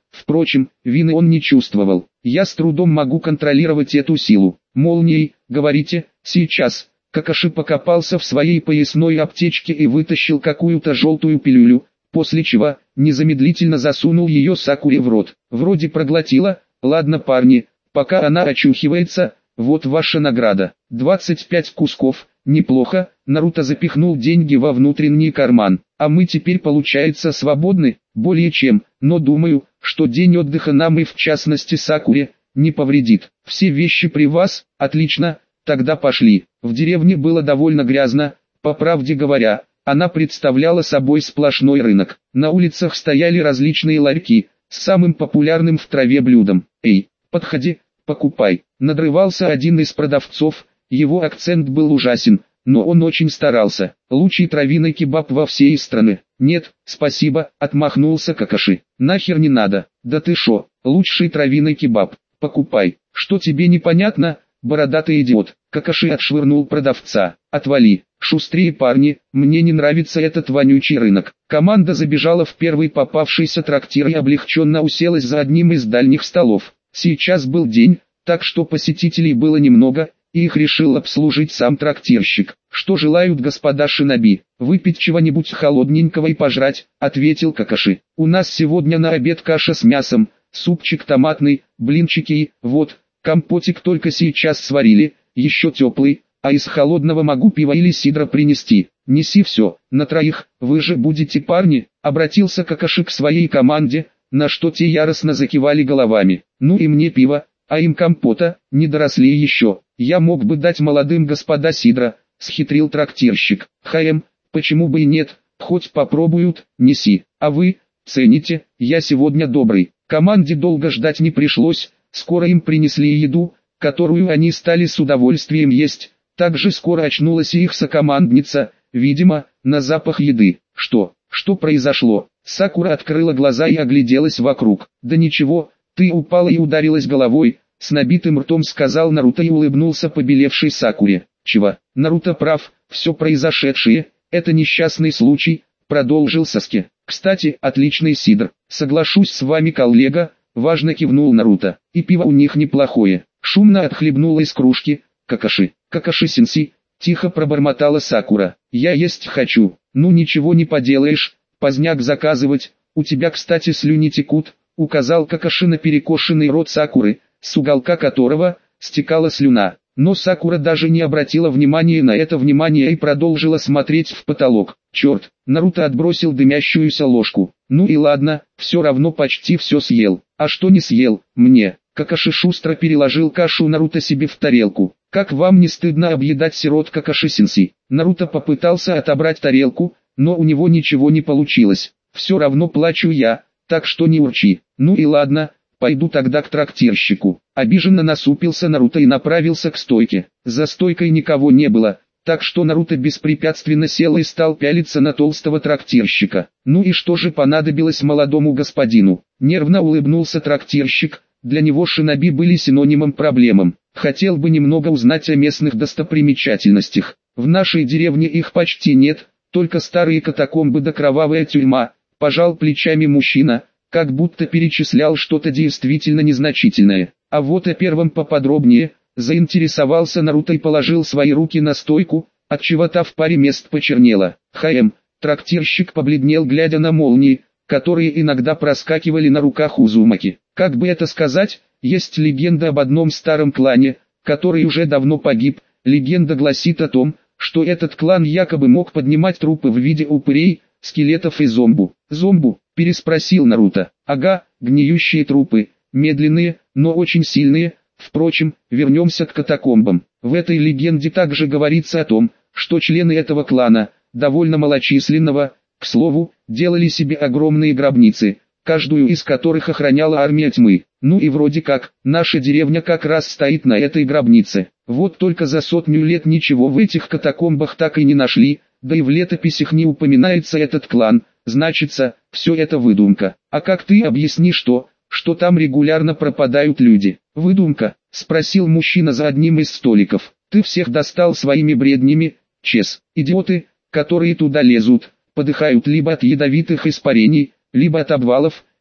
Впрочем, вины он не чувствовал. Я с трудом могу контролировать эту силу. Молнией, говорите, сейчас. Какаши покопался в своей поясной аптечке и вытащил какую-то желтую пилюлю, после чего незамедлительно засунул ее Сакуре в рот. Вроде проглотила. Ладно, парни, пока она очухивается, вот ваша награда. двадцать пять кусков, неплохо. Наруто запихнул деньги во внутренний карман. А мы теперь, получается, свободны, более чем, но думаю, что день отдыха нам и в частности Сакуре не повредит. Все вещи при вас? Отлично, тогда пошли. В деревне было довольно грязно, по правде говоря, она представляла собой сплошной рынок. На улицах стояли различные ларьки, с самым популярным в траве блюдом. «Эй, подходи, покупай», надрывался один из продавцов, его акцент был ужасен, но он очень старался. «Лучший травяной кебаб во всей стране». «Нет, спасибо», отмахнулся Какаши. «Нахер не надо». «Да ты шо, лучший травяной кебаб, покупай». «Что тебе непонятно, бородатый идиот?» Какаши отшвырнул продавца. «Отвали, шустрее парни, мне не нравится этот вонючий рынок». Команда забежала в первый попавшийся трактир и облегченно уселась за одним из дальних столов. Сейчас был день, так что посетителей было немного, и их решил обслужить сам трактирщик. «Что желают господа шиноби? Выпить чего-нибудь холодненького и пожрать», — ответил Какаши. «У нас сегодня на обед каша с мясом, супчик томатный, блинчики и, вот, компотик только сейчас сварили, еще теплый, а из холодного могу пива или сидра принести. Неси все, на троих, вы же будете парни», — обратился Какаши к своей команде, на что те яростно закивали головами. «Ну и мне пиво, а им компота, не доросли еще. Я мог бы дать молодым господа сидра», — схитрил трактирщик. «Хаем, почему бы и нет, хоть попробуют, неси. А вы, цените, я сегодня добрый». Команде долго ждать не пришлось, скоро им принесли еду, которую они стали с удовольствием есть. Также скоро очнулась и их сокомандница, видимо, на запах еды. «Что? Что произошло?» Сакура открыла глаза и огляделась вокруг. «Да ничего, ты упала и ударилась головой», — с набитым ртом сказал Наруто и улыбнулся побелевшей Сакуре. «Чего? Наруто прав, все произошедшее, это несчастный случай», — продолжил Саски. «Кстати, отличный сидр, соглашусь с вами, коллега», — важно кивнул Наруто. «И пиво у них неплохое». Шумно отхлебнула из кружки Какаши. «Какаши-сенсей», — тихо пробормотала Сакура. «Я есть хочу». «Ну ничего не поделаешь, поздняк заказывать, у тебя, кстати, слюни текут», — указал Какаши на перекошенный рот Сакуры, с уголка которого стекала слюна. Но Сакура даже не обратила внимания на это внимание и продолжила смотреть в потолок. «Черт!» Наруто отбросил дымящуюся ложку. «Ну и ладно, все равно почти все съел. А что не съел, мне?» Какаши шустро переложил кашу Наруто себе в тарелку. «Как вам не стыдно объедать сирот, Какаши-сенсей?» Наруто попытался отобрать тарелку, но у него ничего не получилось. «Все равно плачу я, так что не урчи». «Ну и ладно, пойду тогда к трактирщику». Обиженно насупился Наруто и направился к стойке. За стойкой никого не было, так что Наруто беспрепятственно сел и стал пялиться на толстого трактирщика. «Ну и что же понадобилось молодому господину?» Нервно улыбнулся трактирщик. Для него шиноби были синонимом проблемам. «Хотел бы немного узнать о местных достопримечательностях. В нашей деревне их почти нет, только старые катакомбы да кровавая тюрьма», — пожал плечами мужчина, как будто перечислял что-то действительно незначительное. «А вот о первом поподробнее», — заинтересовался Наруто и положил свои руки на стойку, отчего та в паре мест почернела. «Хаем», — трактирщик побледнел, глядя на молнии, которые иногда проскакивали на руках Узумаки. «Как бы это сказать, есть легенда об одном старом клане, который уже давно погиб. Легенда гласит о том, что этот клан якобы мог поднимать трупы в виде упырей, скелетов и зомбу». «Зомбу?» — переспросил Наруто. «Ага, гниющие трупы, медленные, но очень сильные. Впрочем, вернемся к катакомбам. В этой легенде также говорится о том, что члены этого клана, довольно малочисленного, к слову, делали себе огромные гробницы, каждую из которых охраняла армия тьмы. Ну и вроде как, наша деревня как раз стоит на этой гробнице. Вот только за сотню лет ничего в этих катакомбах так и не нашли, да и в летописях не упоминается этот клан, значится, все это выдумка. А как ты объяснишь то, что там регулярно пропадают люди?» «Выдумка?» — спросил мужчина за одним из столиков. «Ты всех достал своими бреднями, Чес. Идиоты, которые туда лезут, подыхают либо от ядовитых испарений, либо от обвалов,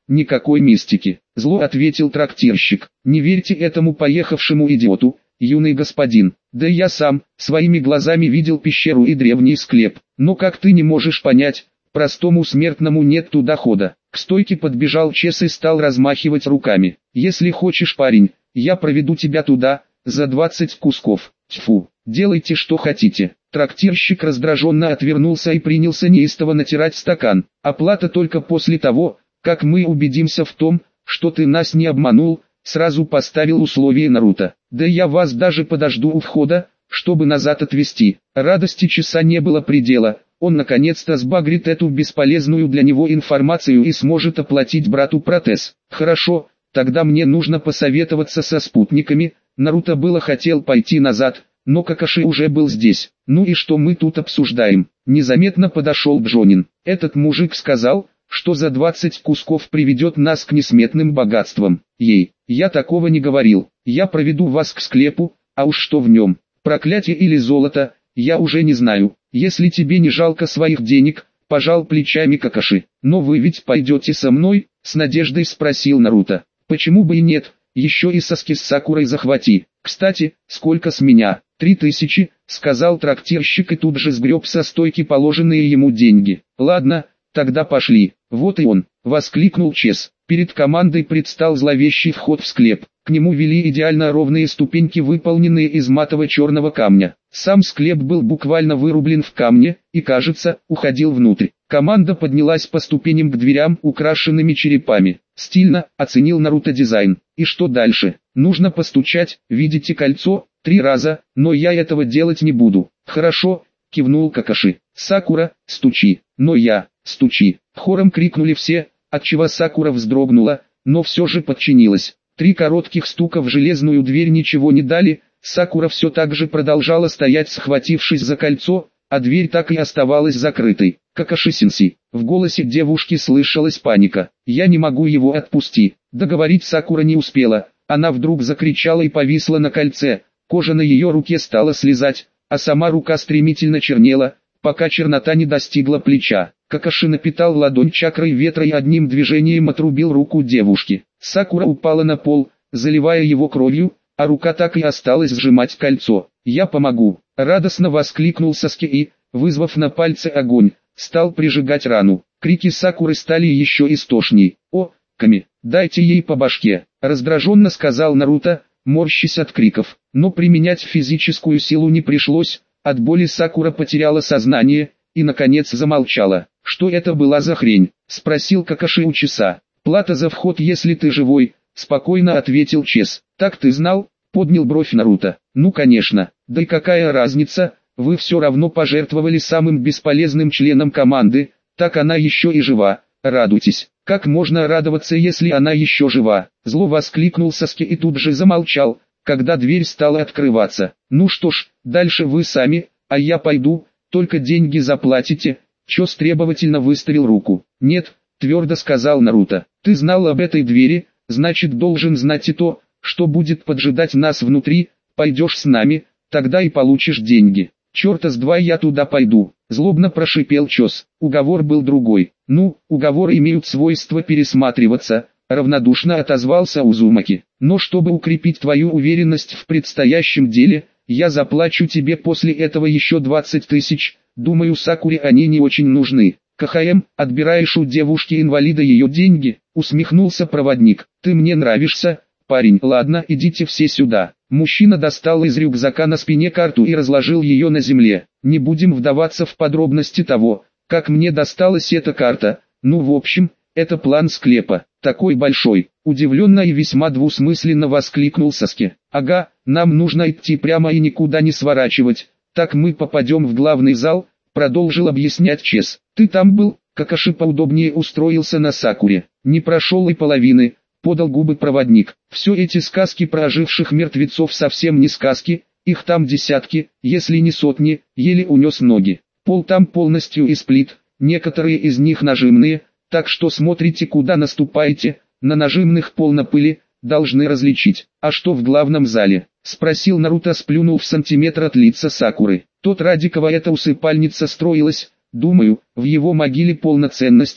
никакой мистики. Зло ответил трактирщик. Не верьте этому поехавшему идиоту, юный господин. Да я сам, своими глазами видел пещеру и древний склеп. Но как ты не можешь понять, простому смертному нет туда хода. К стойке подбежал Чес и стал размахивать руками. Если хочешь, парень, я проведу тебя туда, за двадцать кусков. Тьфу, делайте что хотите. Трактирщик раздраженно отвернулся и принялся неистово натирать стакан. Оплата только после того, как мы убедимся в том, что ты нас не обманул, сразу поставил условие Наруто. Да я вас даже подожду у входа, чтобы назад отвезти. Радости Чеса не было предела. Он наконец-то сбагрит эту бесполезную для него информацию и сможет оплатить брату протез. Хорошо, тогда мне нужно посоветоваться со спутниками. Наруто было хотел пойти назад, но Какаши уже был здесь. Ну и что мы тут обсуждаем? Незаметно подошел Джонин. Этот мужик сказал, что за двадцать кусков приведет нас к несметным богатствам. Ей, я такого не говорил. Я проведу вас к склепу, а уж что в нем, проклятие или золото, я уже не знаю. Если тебе не жалко своих денег, пожал плечами Какаши. Но вы ведь пойдете со мной? С надеждой спросил Наруто. Почему бы и нет, еще и Саски с Сакурой захвати. Кстати, сколько с меня? Три тысячи, сказал трактирщик и тут же сгреб со стойки положенные ему деньги. Ладно, тогда пошли. Вот и он, воскликнул Чес. Перед командой предстал зловещий вход в склеп. К нему вели идеально ровные ступеньки, выполненные из матово-черного камня. Сам склеп был буквально вырублен в камне и, кажется, уходил внутрь. Команда поднялась по ступеням к дверям, украшенными черепами. Стильно, оценил Наруто дизайн. И что дальше? Нужно постучать, видите кольцо? Три раза, но я этого делать не буду. Хорошо, кивнул Какаши. Сакура, стучи. Но я, стучи. Хором крикнули все, отчего Сакура вздрогнула, но все же подчинилась. Три коротких стука в железную дверь ничего не дали, Сакура все так же продолжала стоять, схватившись за кольцо, а дверь так и оставалась закрытой. Какаши-сенсей. В голосе девушки слышалась паника. «Я не могу его отпусти». Договорить Сакура не успела, она вдруг закричала и повисла на кольце, кожа на ее руке стала слезать, а сама рука стремительно чернела, пока чернота не достигла плеча. Какаши напитал ладонь чакрой ветра и одним движением отрубил руку девушки. Сакура упала на пол, заливая его кровью, а рука так и осталась сжимать кольцо. «Я помогу!» — радостно воскликнул Саски и, вызвав на пальце огонь, стал прижигать рану. Крики Сакуры стали еще истошней. «О, Ками, дайте ей по башке!» — раздраженно сказал Наруто, морщась от криков. Но применять физическую силу не пришлось, от боли Сакура потеряла сознание и, наконец, замолчала. «Что это была за хрень?» — спросил Какаши у Чеса. «Плата за вход, если ты живой», — спокойно ответил Чес. «Так ты знал?» — поднял бровь Наруто. «Ну конечно, да и какая разница, вы все равно пожертвовали самым бесполезным членом команды, так она еще и жива, радуйтесь». «Как можно радоваться, если она еще жива?» — зло воскликнул Саски и тут же замолчал, когда дверь стала открываться. «Ну что ж, дальше вы сами, а я пойду, только деньги заплатите». Чес требовательно выставил руку. «Нет», — твердо сказал Наруто. «Ты знал об этой двери, значит должен знать и то, что будет поджидать нас внутри. Пойдешь с нами, тогда и получишь деньги». «Черта с два я туда пойду», — злобно прошипел Чес. Уговор был другой. «Ну, уговоры имеют свойство пересматриваться», — равнодушно отозвался Узумаки. «Но чтобы укрепить твою уверенность в предстоящем деле, я заплачу тебе после этого еще двадцать тысяч, думаю, Сакуре они не очень нужны». «КХМ, отбираешь у девушки-инвалида ее деньги?» — усмехнулся проводник. «Ты мне нравишься, парень». «Ладно, идите все сюда». Мужчина достал из рюкзака на спине карту и разложил ее на земле. Не будем вдаваться в подробности того, как мне досталась эта карта. Ну в общем, это план склепа. Такой большой. Удивленно и весьма двусмысленно воскликнул Саски. «Ага, нам нужно идти прямо и никуда не сворачивать. Так мы попадем в главный зал», продолжил объяснять Чес. «Ты там был?» Какаши поудобнее устроился на Сакуре. «Не прошел и половины», подал губы проводник. «Все эти сказки про оживших мертвецов совсем не сказки, их там десятки, если не сотни», еле унес ноги. «Пол там полностью из плит, некоторые из них нажимные, так что смотрите куда наступаете, на нажимных полно пыли, должны различить». «А что в главном зале?» — спросил Наруто, сплюнул в сантиметр от лица Сакуры. «Тот, ради кого эта усыпальница строилась, думаю, в его могиле полно ценностей,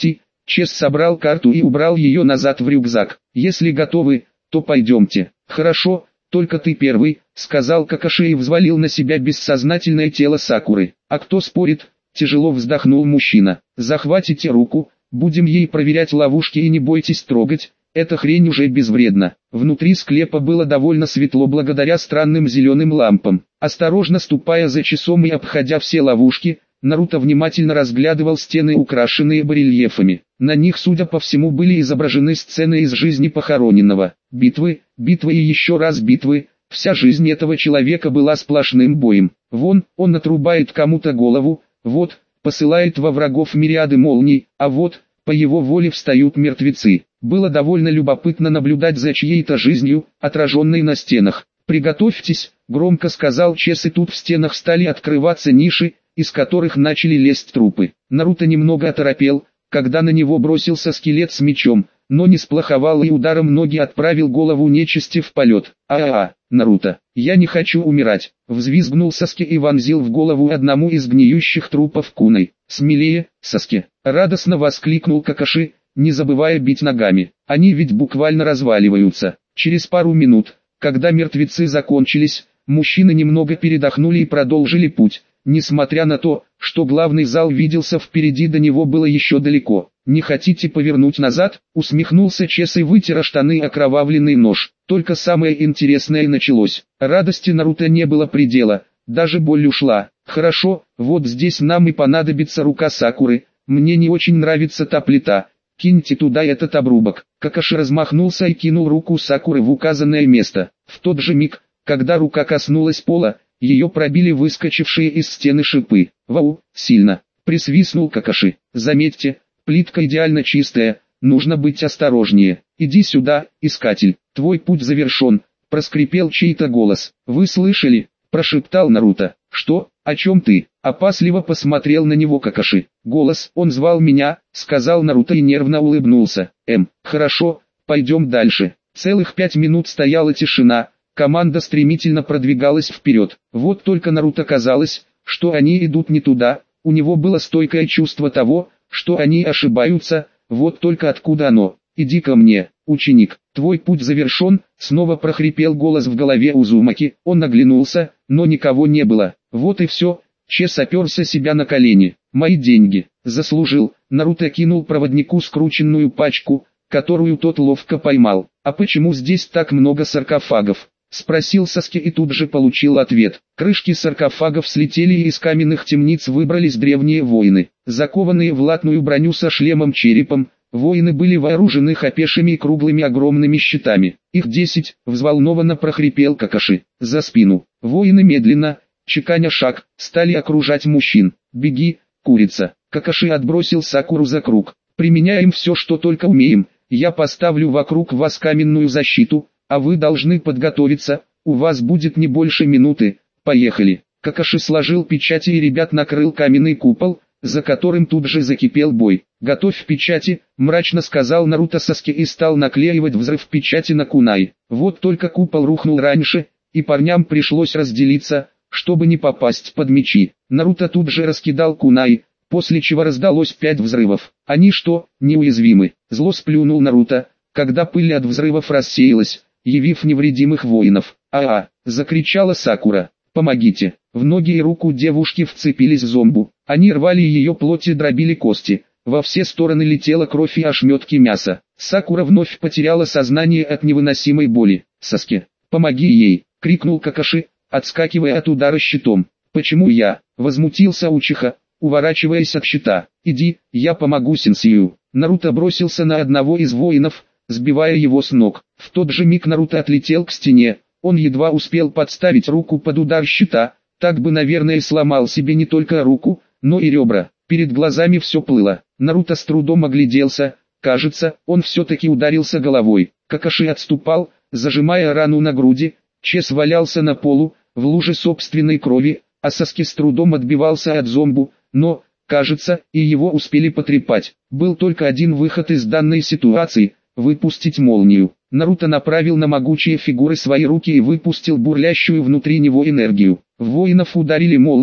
Чес собрал карту и убрал ее назад в рюкзак. Если готовы, то пойдемте. Хорошо, только ты первый, сказал Какаши и взвалил на себя бессознательное тело Сакуры. А кто спорит? Тяжело вздохнул мужчина. Захватите руку, будем ей проверять ловушки и не бойтесь трогать. Эта хрень уже безвредна. Внутри склепа было довольно светло благодаря странным зеленым лампам. Осторожно ступая за часом и обходя все ловушки, Наруто внимательно разглядывал стены, украшенные барельефами. На них, судя по всему, были изображены сцены из жизни похороненного. Битвы, битвы и еще раз битвы. Вся жизнь этого человека была сплошным боем. Вон, он отрубает кому-то голову, вот, посылает во врагов мириады молний, а вот, по его воле встают мертвецы. Было довольно любопытно наблюдать за чьей-то жизнью, отраженной на стенах. «Приготовьтесь», — громко сказал Чес, и тут в стенах стали открываться ниши, из которых начали лезть трупы. Наруто немного оторопел, когда на него бросился скелет с мечом, но не сплоховал и ударом ноги отправил голову нечисти в полет. «А-а-а, Наруто, я не хочу умирать», — взвизгнул Саски и вонзил в голову одному из гниющих трупов куной. «Смелее, Саски!» — радостно воскликнул Какаши, не забывая бить ногами. «Они ведь буквально разваливаются». Через пару минут, когда мертвецы закончились, мужчины немного передохнули и продолжили путь. Несмотря на то, что главный зал виделся впереди, до него было еще далеко. «Не хотите повернуть назад?» — усмехнулся Чес и вытер штаны окровавленный нож. Только самое интересное началось. Радости Наруто не было предела, даже боль ушла. «Хорошо, вот здесь нам и понадобится рука Сакуры. Мне не очень нравится та плита. Киньте туда этот обрубок». Какаши размахнулся и кинул руку Сакуры в указанное место. В тот же миг, когда рука коснулась пола, ее пробили выскочившие из стены шипы. «Вау, сильно!» — присвистнул Какаши. «Заметьте, плитка идеально чистая, нужно быть осторожнее. Иди сюда, искатель, твой путь завершен», — проскрипел чей-то голос. «Вы слышали?» — прошептал Наруто. «Что? О чем ты?» — опасливо посмотрел на него Какаши. «Голос, он звал меня», — сказал Наруто и нервно улыбнулся. «Эм, хорошо, пойдем дальше». Целых пять минут стояла тишина. Команда стремительно продвигалась вперед. Вот только Наруто казалось, что они идут не туда, у него было стойкое чувство того, что они ошибаются, вот только откуда оно? «Иди ко мне, ученик, твой путь завершен», снова прохрипел голос в голове Узумаки. Он оглянулся, но никого не было. Вот и все, Чес оперся себя на колени. «Мои деньги, заслужил», Наруто кинул проводнику скрученную пачку, которую тот ловко поймал. «А почему здесь так много саркофагов?» — спросил Саски и тут же получил ответ. Крышки саркофагов слетели и из каменных темниц выбрались древние воины. Закованные в латную броню со шлемом-черепом, воины были вооружены хапешами и круглыми огромными щитами. «Их десять», — взволнованно прохрипел Какаши. За спину. Воины медленно, чеканя шаг, стали окружать мужчин. «Беги, курица!» Какаши отбросил Сакуру за круг. «Применяем все, что только умеем. Я поставлю вокруг вас каменную защиту, а вы должны подготовиться, у вас будет не больше минуты, поехали». Какаши сложил печати и ребят накрыл каменный купол, за которым тут же закипел бой. «Готовь печати», — мрачно сказал Наруто Саске и стал наклеивать взрыв печати на кунай. Вот только купол рухнул раньше, и парням пришлось разделиться, чтобы не попасть под мечи. Наруто тут же раскидал кунай, после чего раздалось пять взрывов. «Они что, неуязвимы?» — зло сплюнул Наруто, когда пыль от взрывов рассеялась, явив невредимых воинов. «А-а!» — закричала Сакура. «Помогите!» В ноги и руку девушки вцепились в зомбу. Они рвали ее плоть и дробили кости. Во все стороны летела кровь и ошметки мяса. Сакура вновь потеряла сознание от невыносимой боли. «Саске, помоги ей!» — крикнул Какаши, отскакивая от удара щитом. «Почему я?» — возмутился Учиха, уворачиваясь от щита. «Иди, я помогу сенсею». Наруто бросился на одного из воинов, сбивая его с ног. В тот же миг Наруто отлетел к стене. Он едва успел подставить руку под удар щита, так бы, наверное, сломал себе не только руку, но и ребра. Перед глазами все плыло. Наруто с трудом огляделся. Кажется, он все-таки ударился головой. Какаши отступал, зажимая рану на груди. Чес валялся на полу, в луже собственной крови, а Саски с трудом отбивался от зомбу, но, кажется, и его успели потрепать. Был только один выход из данной ситуации – выпустить молнию. Наруто направил на могучие фигуры свои руки и выпустил бурлящую внутри него энергию. В воинов ударили молнии,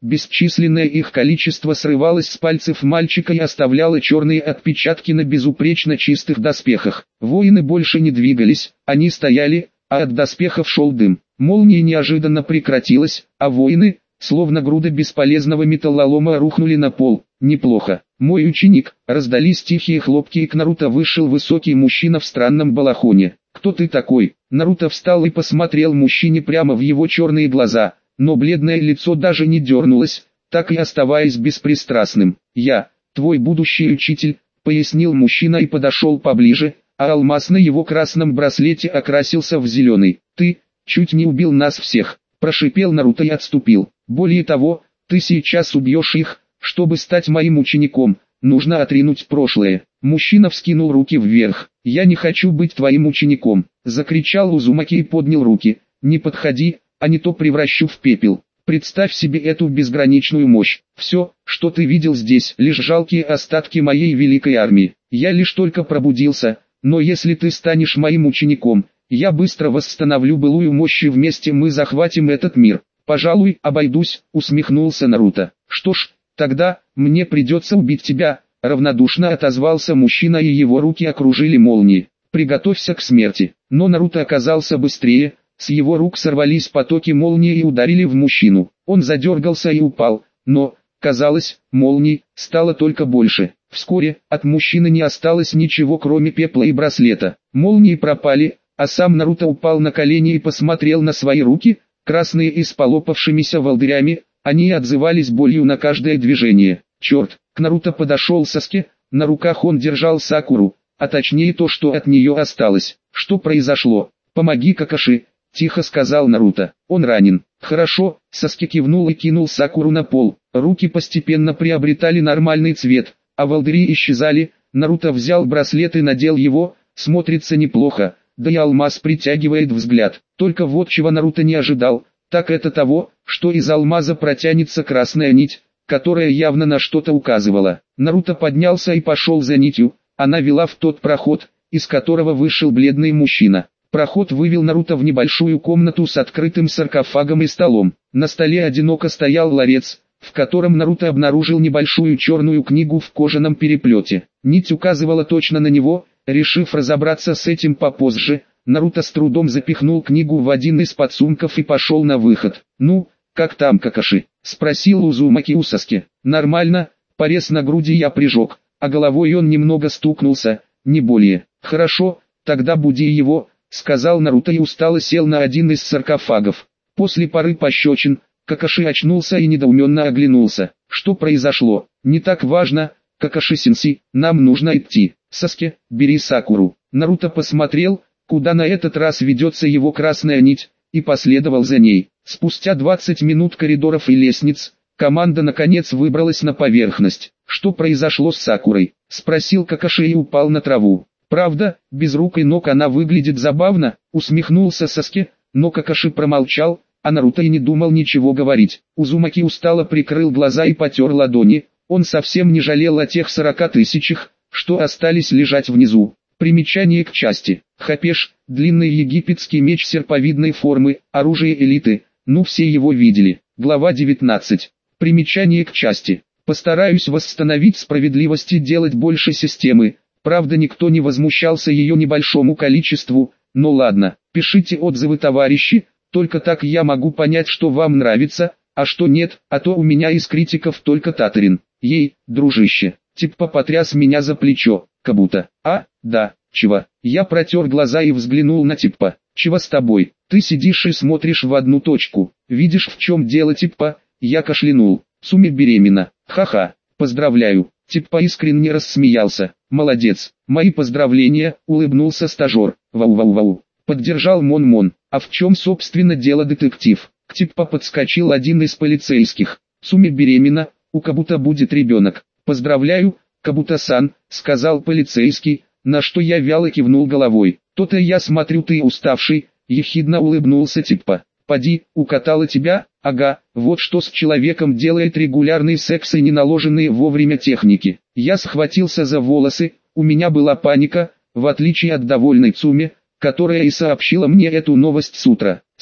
бесчисленное их количество срывалось с пальцев мальчика и оставляло черные отпечатки на безупречно чистых доспехах. Воины больше не двигались, они стояли, а от доспехов шел дым. Молния неожиданно прекратилась, а воины, словно груда бесполезного металлолома, рухнули на пол. Неплохо. Мой ученик. Раздались тихие хлопки, и к Наруто вышел высокий мужчина в странном балахоне. Кто ты такой? Наруто встал и посмотрел мужчине прямо в его черные глаза, но бледное лицо даже не дернулось, так и оставаясь беспристрастным. Я, твой будущий учитель, пояснил мужчина и подошел поближе, а алмаз на его красном браслете окрасился в зеленый. Ты, чуть не убил нас всех, прошипел Наруто и отступил. Более того, ты сейчас убьешь их, чтобы стать моим учеником, нужно отринуть прошлое. Мужчина вскинул руки вверх. Я не хочу быть твоим учеником, закричал Узумаки и поднял руки. Не подходи, а не то превращу в пепел. Представь себе эту безграничную мощь. Все, что ты видел здесь, лишь жалкие остатки моей великой армии. Я лишь только пробудился, но если ты станешь моим учеником, я быстро восстановлю былую мощь и вместе мы захватим этот мир. Пожалуй, обойдусь, усмехнулся Наруто. Что ж, тогда, мне придется убить тебя, равнодушно отозвался мужчина, и его руки окружили молнии. Приготовься к смерти. Но Наруто оказался быстрее, с его рук сорвались потоки молнии и ударили в мужчину. Он задергался и упал, но, казалось, молний стало только больше. Вскоре, от мужчины не осталось ничего кроме пепла и браслета. Молнии пропали, а сам Наруто упал на колени и посмотрел на свои руки, красные и с полопавшимися волдырями. Они отзывались болью на каждое движение. Черт, к Наруто подошел Саске, на руках он держал Сакуру, а точнее то, что от нее осталось. Что произошло? Помоги Какаши, тихо сказал Наруто. Он ранен. Хорошо, Саске кивнул и кинул Сакуру на пол. Руки постепенно приобретали нормальный цвет, а волдыри исчезали. Наруто взял браслет и надел его, смотрится неплохо, да и алмаз притягивает взгляд. Только вот чего Наруто не ожидал, так это того, что из алмаза протянется красная нить, которая явно на что-то указывала. Наруто поднялся и пошел за нитью, она вела в тот проход, из которого вышел бледный мужчина. Проход вывел Наруто в небольшую комнату с открытым саркофагом и столом. На столе одиноко стоял ларец, в котором Наруто обнаружил небольшую черную книгу в кожаном переплете. Нить указывала точно на него. Решив разобраться с этим попозже, Наруто с трудом запихнул книгу в один из подсумков и пошел на выход. «Ну, как там Какаши?» — спросил Узумаки у Саске. «Нормально, порез на груди я прижег, а головой он немного стукнулся, не более». «Хорошо, тогда буди его», — сказал Наруто и устало сел на один из саркофагов. После пары пощечин, Какаши очнулся и недоуменно оглянулся. «Что произошло? Не так важно, Какаши-сенсей, нам нужно идти. Саске, бери Сакуру». Наруто посмотрел, куда на этот раз ведется его красная нить, и последовал за ней. Спустя двадцать минут коридоров и лестниц, команда наконец выбралась на поверхность. «Что произошло с Сакурой?» — спросил Какаши и упал на траву. «Правда, без рук и ног она выглядит забавно», — усмехнулся Саске, но Какаши промолчал, а Наруто и не думал ничего говорить. Узумаки устало прикрыл глаза и потер ладони, он совсем не жалел о тех сорока тысячах, что остались лежать внизу. Примечание к части. Хапеш, длинный египетский меч серповидной формы, оружие элиты, ну все его видели. Глава девятнадцать. Примечание к части. Постараюсь восстановить справедливость и делать больше системы. Правда, никто не возмущался ее небольшому количеству, но ладно, пишите отзывы, товарищи, только так я могу понять, что вам нравится, а что нет, а то у меня из критиков только Татарин. Ей, дружище, типа потряс меня за плечо, кабуто. А, да, чего? Я протер глаза и взглянул на типа. Чего с тобой? Ты сидишь и смотришь в одну точку. Видишь, в чем дело, типа? Я кашлянул. Суми беременна. Ха-ха. Поздравляю. Типа искренне рассмеялся. Молодец. Мои поздравления, улыбнулся стажер. Вау-вау-вау. Поддержал Мон-Мон. А в чем собственно дело, детектив? К типа подскочил один из полицейских. Суми беременна, у Кабуто будет ребенок. Поздравляю, Кабуто-сан, сказал полицейский, на что я вяло кивнул головой. То-то я смотрю, ты уставший, ехидно улыбнулся типа. Поди, укатала тебя, ага, вот что с человеком делает регулярный секс и не наложенные вовремя техники. Я схватился за волосы, у меня была паника, в отличие от довольной Цуми, которая и сообщила мне эту новость с утра.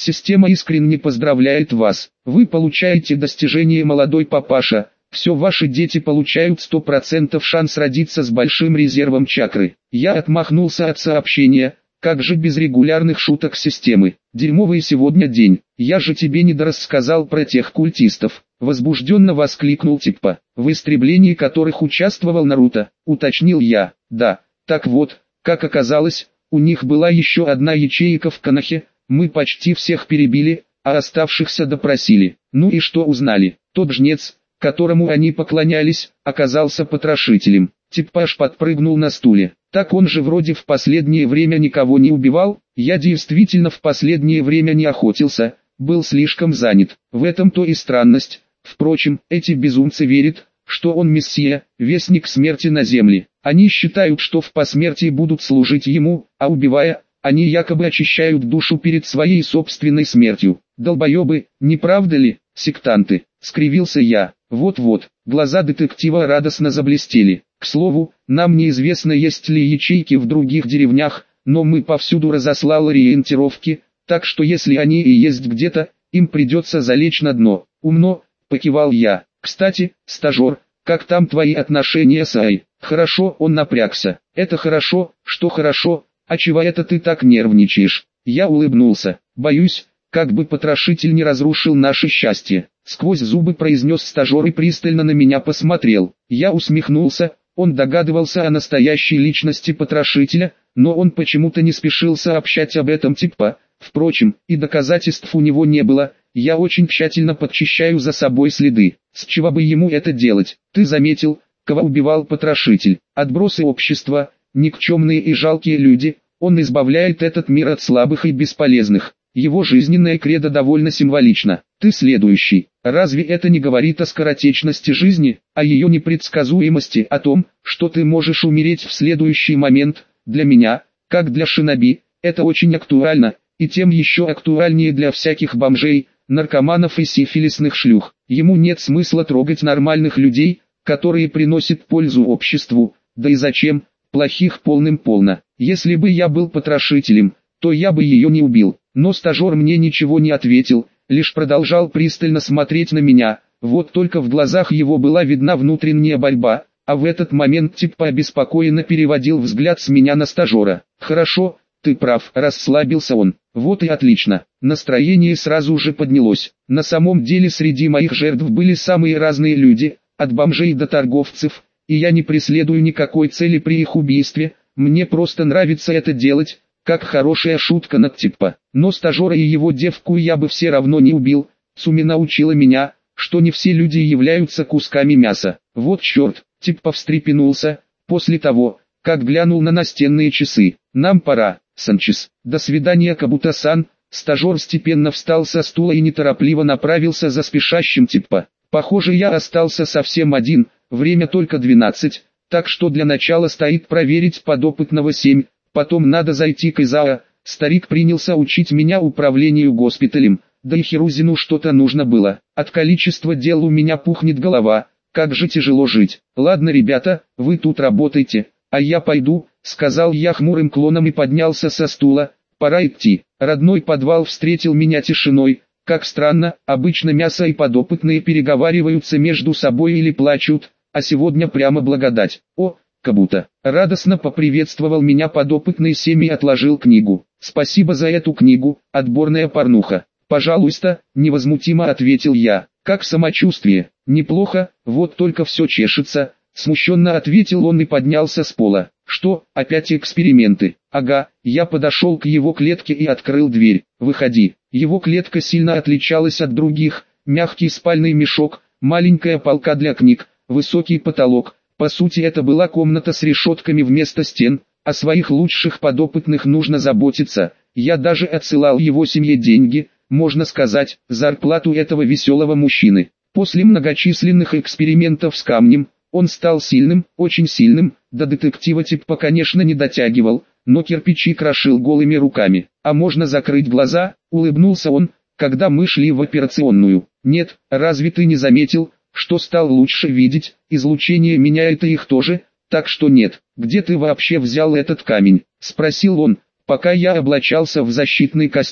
Система искренне поздравляет вас. Вы получаете достижение «Молодой папаша». Все ваши дети получают сто процентов шанс родиться с большим резервом чакры. Я отмахнулся от сообщения. Как же без регулярных шуток системы? Дерьмовый сегодня день. Я же тебе недорассказал про тех культистов. Возбужденно воскликнул Типпа, в истреблении которых участвовал Наруто. Уточнил я. Да, так вот, как оказалось, у них была еще одна ячейка в Конохе. Мы почти всех перебили, а оставшихся допросили. Ну и что узнали? Тот жнец, которому они поклонялись, оказался потрошителем. Типпа аж подпрыгнул на стуле. Так он же вроде в последнее время никого не убивал. Я действительно в последнее время не охотился, был слишком занят. В этом-то и странность. Впрочем, эти безумцы верят, что он мессия, вестник смерти на земле. Они считают, что в посмертии будут служить ему, а убивая, они якобы очищают душу перед своей собственной смертью. Долбоебы, не правда ли, сектанты? Скривился я. Вот-вот, глаза детектива радостно заблестели. К слову, нам неизвестно, есть ли ячейки в других деревнях, но мы повсюду разослали ориентировки, так что если они и есть где-то, им придется залечь на дно. Умно, покивал я. Кстати, стажер, как там твои отношения с Ай? Хорошо, он напрягся. Это хорошо, что хорошо, а чего это ты так нервничаешь? Я улыбнулся. Боюсь, как бы потрошитель не разрушил наше счастье. Сквозь зубы произнес стажер и пристально на меня посмотрел. Я усмехнулся, он догадывался о настоящей личности потрошителя, но он почему-то не спешил сообщать об этом Типпа. Впрочем, и доказательств у него не было. Я очень тщательно подчищаю за собой следы. С чего бы ему это делать? Ты заметил, кого убивал потрошитель? Отбросы общества, никчемные и жалкие люди. Он избавляет этот мир от слабых и бесполезных. Его жизненная кредо довольно символично. Ты следующий. Разве это не говорит о скоротечности жизни, о ее непредсказуемости, о том, что ты можешь умереть в следующий момент? Для меня, как для шиноби, это очень актуально, и тем еще актуальнее для всяких бомжей, наркоманов и сифилисных шлюх. Ему нет смысла трогать нормальных людей, которые приносят пользу обществу, да и зачем, плохих полным-полно. Если бы я был потрошителем, то я бы ее не убил. Но стажер мне ничего не ответил, лишь продолжал пристально смотреть на меня. Вот только в глазах его была видна внутренняя борьба, а в этот момент Типпа обеспокоенно переводил взгляд с меня на стажера. «Хорошо, ты прав», — расслабился он. «Вот и отлично». Настроение сразу же поднялось. На самом деле среди моих жертв были самые разные люди, от бомжей до торговцев, и я не преследую никакой цели при их убийстве, мне просто нравится это делать, как хорошая шутка над Типпа. Но стажера и его девку я бы все равно не убил. Цуми научила меня, что не все люди являются кусками мяса. Вот черт, Типпа встрепенулся, после того, как глянул на настенные часы. Нам пора, Санчес. До свидания, Кабута-сан. Стажер степенно встал со стула и неторопливо направился за спешащим Типпа. Похоже, я остался совсем один, время только двенадцать, так что для начала стоит проверить подопытного семь. Потом надо зайти к Изао. Старик принялся учить меня управлению госпиталем, да и Хирузину что-то нужно было. От количества дел у меня пухнет голова, как же тяжело жить. Ладно, ребята, вы тут работайте, а я пойду, сказал я хмурым клоном и поднялся со стула. Пора идти. Родной подвал встретил меня тишиной. Как странно, обычно мясо и подопытные переговариваются между собой или плачут, а сегодня прямо благодать. О, Кабута. Радостно поприветствовал меня подопытный семь и отложил книгу. Спасибо за эту книгу, отборная порнуха. Пожалуйста, невозмутимо ответил я. Как самочувствие? Неплохо, вот только все чешется. Смущенно ответил он и поднялся с пола. Что, опять эксперименты? Ага, я подошел к его клетке и открыл дверь. Выходи. Его клетка сильно отличалась от других. Мягкий спальный мешок, маленькая полка для книг, высокий потолок. По сути, это была комната с решетками вместо стен. О своих лучших подопытных нужно заботиться. Я даже отсылал его семье деньги, можно сказать, зарплату этого веселого мужчины. После многочисленных экспериментов с камнем, он стал сильным, очень сильным, до детектива Типпа, конечно, не дотягивал, но кирпичи крошил голыми руками. А можно закрыть глаза, улыбнулся он, когда мы шли в операционную. Нет, разве ты не заметил, что стал лучше видеть, излучение меняет и их тоже, так что нет. Где ты вообще взял этот камень? Спросил он, пока я облачался в защитный костюм.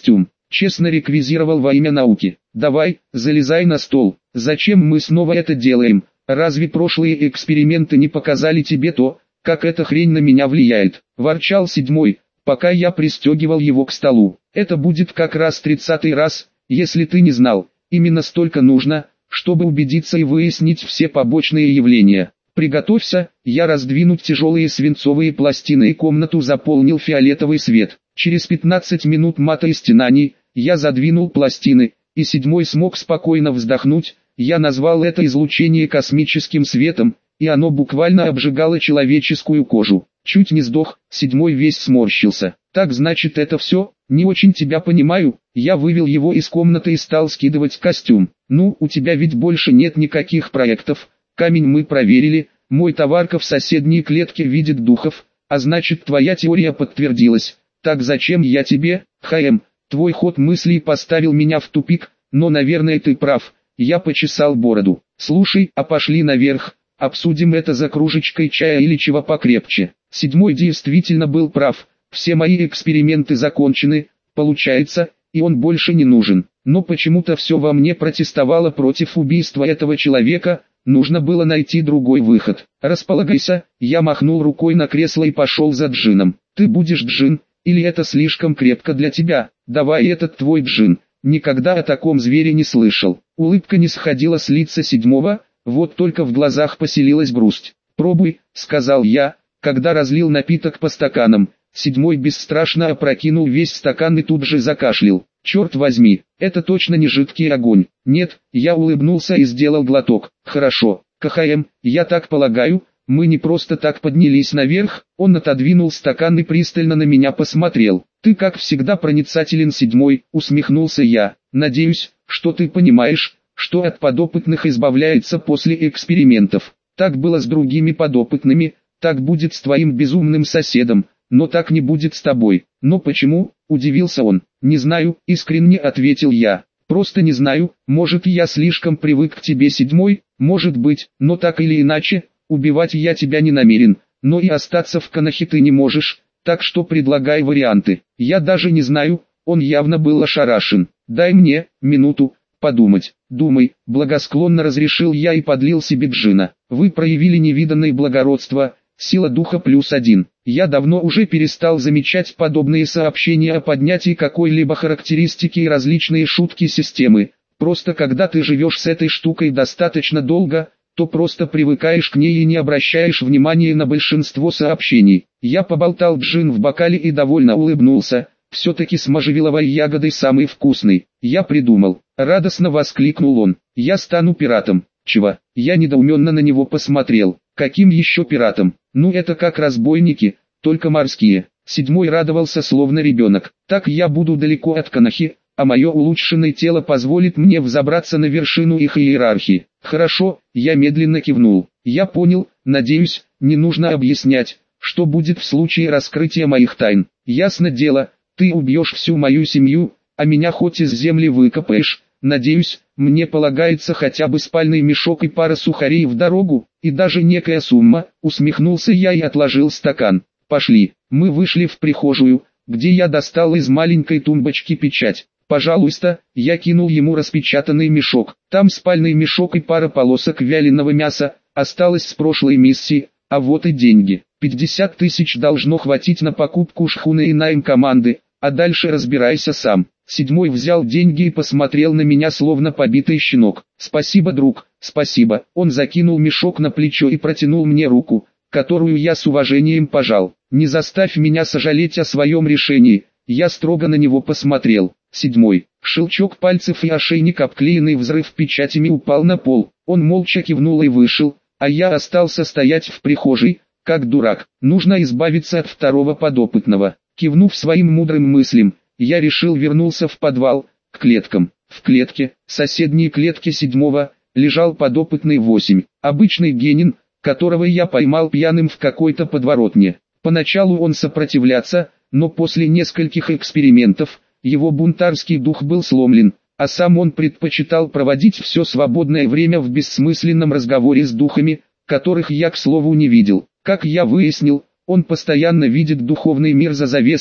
честно реквизировал во имя науки. Давай, залезай на стол. Зачем мы снова это делаем? Разве прошлые эксперименты не показали тебе то, как эта хрень на меня влияет? Ворчал седьмой, пока я пристегивал его к столу. Это будет как раз тридцатый раз, если ты не знал. Именно столько нужно, чтобы убедиться и выяснить все побочные явления. Приготовься, я раздвину тяжелые свинцовые пластины и комнату заполнил фиолетовый свет. Через пятнадцать минут мата и стенаний, я задвинул пластины, и седьмой смог спокойно вздохнуть. Я назвал это излучение космическим светом, и оно буквально обжигало человеческую кожу. Чуть не сдох, седьмой весь сморщился. Так значит это все? Не очень тебя понимаю. Я вывел его из комнаты и стал скидывать костюм. Ну, у тебя ведь больше нет никаких проектов. Камень мы проверили, мой товарка в соседней клетке видит духов, а значит твоя теория подтвердилась. Так зачем я тебе, ХМ? Твой ход мыслей поставил меня в тупик, но наверное ты прав. Я почесал бороду. Слушай, а пошли наверх, обсудим это за кружечкой чая или чего покрепче. Седьмой действительно был прав, все мои эксперименты закончены, получается, и он больше не нужен. Но почему-то все во мне протестовало против убийства этого человека. Нужно было найти другой выход. Располагайся, я махнул рукой на кресло и пошел за джином. Ты будешь джин, или это слишком крепко для тебя? Давай этот твой джин. Никогда о таком звере не слышал. Улыбка не сходила с лица седьмого, вот только в глазах поселилась грусть. Пробуй, сказал я, когда разлил напиток по стаканам. Седьмой бесстрашно опрокинул весь стакан и тут же закашлял. Черт возьми, это точно не жидкий огонь. Нет, я улыбнулся и сделал глоток. Хорошо, КХМ, я так полагаю, мы не просто так поднялись наверх. Он отодвинул стакан и пристально на меня посмотрел. Ты как всегда проницателен, седьмой, усмехнулся я. Надеюсь, что ты понимаешь, что от подопытных избавляется после экспериментов. Так было с другими подопытными, так будет с твоим безумным соседом, но так не будет с тобой. Но почему? Удивился он. Не знаю, искренне ответил я. Просто не знаю, может я слишком привык к тебе, седьмой, может быть, но так или иначе, убивать я тебя не намерен, но и остаться в Канахе ты не можешь, так что предлагай варианты. Я даже не знаю, он явно был ошарашен. Дай мне минуту подумать. Думай, благосклонно разрешил я и подлил себе джина. Вы проявили невиданное благородство. Сила духа плюс один. Я давно уже перестал замечать подобные сообщения о поднятии какой-либо характеристики и различные шутки системы. Просто когда ты живешь с этой штукой достаточно долго, то просто привыкаешь к ней и не обращаешь внимания на большинство сообщений. Я поболтал джин в бокале и довольно улыбнулся. Все-таки с можжевеловой ягодой самый вкусный. Я придумал. Радостно воскликнул он. Я стану пиратом. Чего? Я недоуменно на него посмотрел. Каким еще пиратом? Ну это как разбойники, только морские. Седьмой радовался словно ребенок. Так я буду далеко от Канахи, а мое улучшенное тело позволит мне взобраться на вершину их иерархии. Хорошо, я медленно кивнул. Я понял, надеюсь, не нужно объяснять, что будет в случае раскрытия моих тайн. Ясно дело, ты убьешь всю мою семью, а меня хоть из земли выкопаешь. Надеюсь, мне полагается хотя бы спальный мешок и пара сухарей в дорогу, и даже некая сумма. Усмехнулся я и отложил стакан. Пошли. Мы вышли в прихожую, где я достал из маленькой тумбочки печать. Пожалуйста, я кинул ему распечатанный мешок. Там спальный мешок и пара полосок вяленого мяса, осталось с прошлой миссии, а вот и деньги. пятьдесят тысяч должно хватить на покупку шхуны и найм команды, а дальше разбирайся сам. Седьмой взял деньги и посмотрел на меня словно побитый щенок. «Спасибо, друг, спасибо». Он закинул мешок на плечо и протянул мне руку, которую я с уважением пожал. «Не заставь меня сожалеть о своем решении». Я строго на него посмотрел. Седьмой. Щелчок пальцев и ошейник, обклеенный взрыв печатями, упал на пол. Он молча кивнул и вышел, а я остался стоять в прихожей, как дурак. Нужно избавиться от второго подопытного. Кивнув своим мудрым мыслям, я решил вернулся в подвал, к клеткам. В клетке, соседней клетке седьмого, лежал подопытный восемь, обычный генин, которого я поймал пьяным в какой-то подворотне. Поначалу он сопротивлялся, но после нескольких экспериментов, его бунтарский дух был сломлен, а сам он предпочитал проводить все свободное время в бессмысленном разговоре с духами, которых я, к слову, не видел. Как я выяснил, он постоянно видит духовный мир за завесой,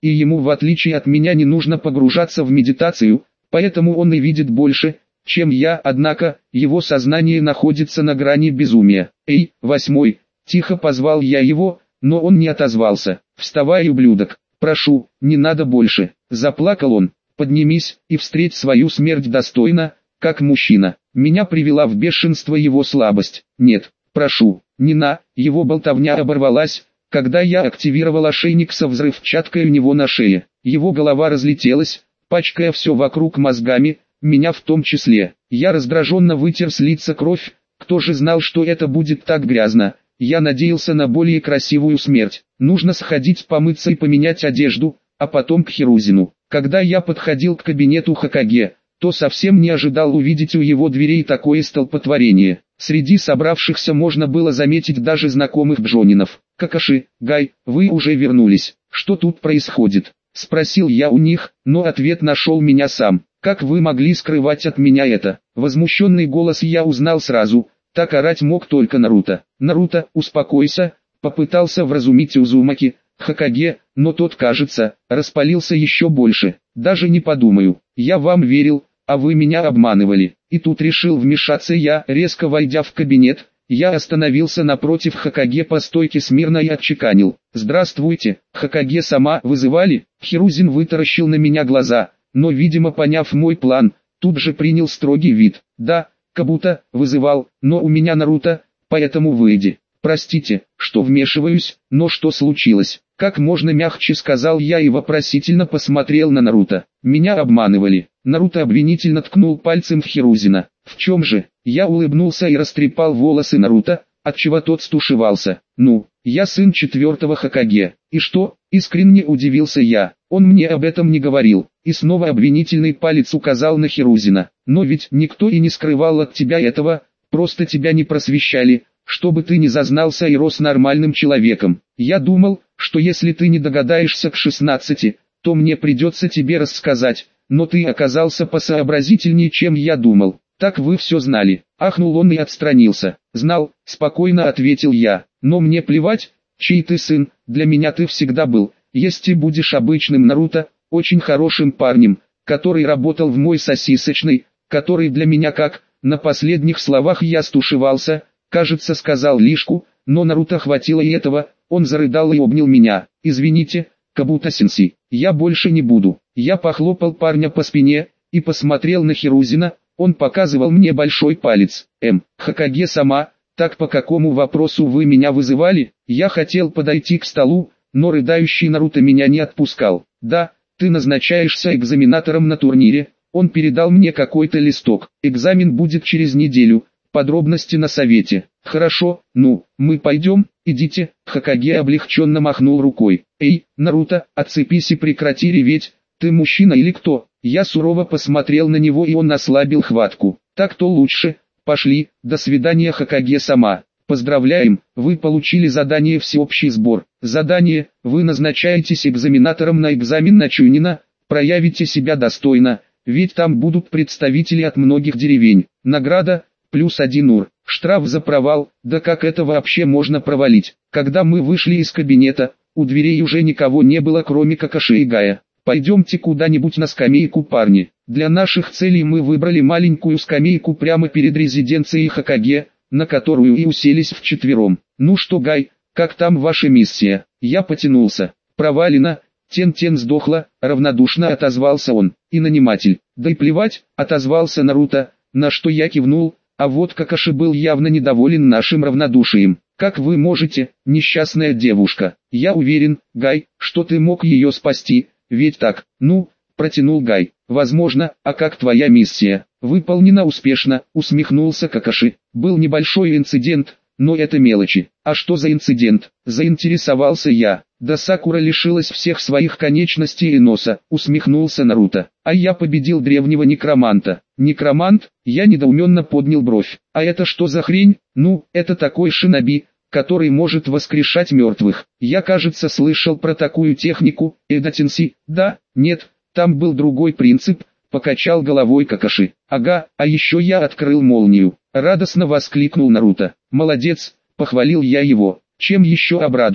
и ему в отличие от меня не нужно погружаться в медитацию, поэтому он и видит больше, чем я, однако, его сознание находится на грани безумия. «Эй, восьмой!» – тихо позвал я его, но он не отозвался. «Вставай, ублюдок! Прошу, не надо больше!» – заплакал он. «Поднимись и встреть свою смерть достойно, как мужчина». Меня привела в бешенство его слабость. «Нет, прошу, не на!» Его болтовня оборвалась, когда я активировал ошейник со взрывчаткой у него на шее. Его голова разлетелась, пачкая все вокруг мозгами, меня в том числе. Я раздраженно вытер с лица кровь, кто же знал, что это будет так грязно. Я надеялся на более красивую смерть. Нужно сходить помыться и поменять одежду, а потом к Хирузину. Когда я подходил к кабинету Хокаге, то совсем не ожидал увидеть у его дверей такое столпотворение. Среди собравшихся можно было заметить даже знакомых Джонинов. «Какаши, Гай, вы уже вернулись. Что тут происходит?» – спросил я у них, но ответ нашел меня сам. «Как вы могли скрывать от меня это?» Возмущенный голос я узнал сразу, так орать мог только Наруто. «Наруто, успокойся», – попытался вразумить Узумаки Хокаге, но тот, кажется, распалился еще больше. «Даже не подумаю, я вам верил, а вы меня обманывали». И тут решил вмешаться я, резко войдя в кабинет. Я остановился напротив Хокаге по стойке смирно и отчеканил: «Здравствуйте, Хокаге сама вызывали?» Хирузин вытаращил на меня глаза, но, видимо, поняв мой план, тут же принял строгий вид. «Да, Кабуто, вызывал, но у меня Наруто, поэтому выйди». «Простите, что вмешиваюсь, но что случилось?» Как можно мягче сказал я и вопросительно посмотрел на Наруто. «Меня обманывали». Наруто обвинительно ткнул пальцем в Хирузина. «В чем же?» Я улыбнулся и растрепал волосы Наруто, отчего тот стушевался. «Ну, я сын четвертого Хокаге. И что?» Искренне удивился я. Он мне об этом не говорил. И снова обвинительный палец указал на Хирузина. «Но ведь никто и не скрывал от тебя этого, просто тебя не просвещали, чтобы ты не зазнался и рос нормальным человеком. Я думал, что если ты не догадаешься к шестнадцати, то мне придется тебе рассказать, но ты оказался посообразительнее, чем я думал. Так вы все знали». Ахнул он и отстранился. «Знал», спокойно ответил я, «но мне плевать, чей ты сын, для меня ты всегда был, если будешь обычным Наруто, очень хорошим парнем, который работал в мой сосисочной, который для меня как...» На последних словах я стушевался, кажется, сказал лишку, но Наруто хватило и этого. Он зарыдал и обнял меня. «Извините, Кабуто-сенсей, я больше не буду». Я похлопал парня по спине и посмотрел на Хирузина. Он показывал мне большой палец. «Эм, Хокаге сама, так по какому вопросу вы меня вызывали?» Я хотел подойти к столу, но рыдающий Наруто меня не отпускал. «Да, ты назначаешься экзаменатором на турнире». Он передал мне какой-то листок. «Экзамен будет через неделю. Подробности на совете». «Хорошо, ну, мы пойдем, идите». Хокаге облегченно махнул рукой. «Эй, Наруто, отцепись и прекрати реветь. Ты мужчина или кто?» Я сурово посмотрел на него, и он ослабил хватку. «Так-то лучше. Пошли, до свидания, Хокаге сама. Поздравляем, вы получили задание всеобщий сбор. Задание, вы назначаетесь экзаменатором на экзамен на Чунина, проявите себя достойно, ведь там будут представители от многих деревень. Награда, плюс один ур. Штраф за провал, да как это вообще можно провалить?» Когда мы вышли из кабинета, у дверей уже никого не было, кроме Какаши и Гая. «Пойдемте куда-нибудь на скамейку, парни». Для наших целей мы выбрали маленькую скамейку прямо перед резиденцией Хокаге, на которую и уселись вчетвером. «Ну что, Гай, как там ваша миссия?» Я потянулся. «Провалено, Тен-Тен сдохла», равнодушно отозвался он. «И наниматель». «Да и плевать», отозвался Наруто, на что я кивнул, а вот Какаши был явно недоволен нашим равнодушием. «Как вы можете, несчастная девушка? Я уверен, Гай, что ты мог ее спасти, ведь так?» «Ну», протянул Гай. «Возможно, а как твоя миссия?» «Выполнена успешно», усмехнулся Какаши. «Был небольшой инцидент, но это мелочи». «А что за инцидент?» заинтересовался я. «Да Сакура лишилась всех своих конечностей и носа», усмехнулся Наруто. «А я победил древнего некроманта». «Некромант?» Я недоуменно поднял бровь. «А это что за хрень?» «Ну, это такой шиноби, который может воскрешать мертвых. Я, кажется, слышал про такую технику, Эдатенси». «Да, нет, там был другой принцип», покачал головой Какаши. «Ага, а еще я открыл молнию», радостно воскликнул Наруто. «Молодец», похвалил я его. «Чем еще обрадуешь?»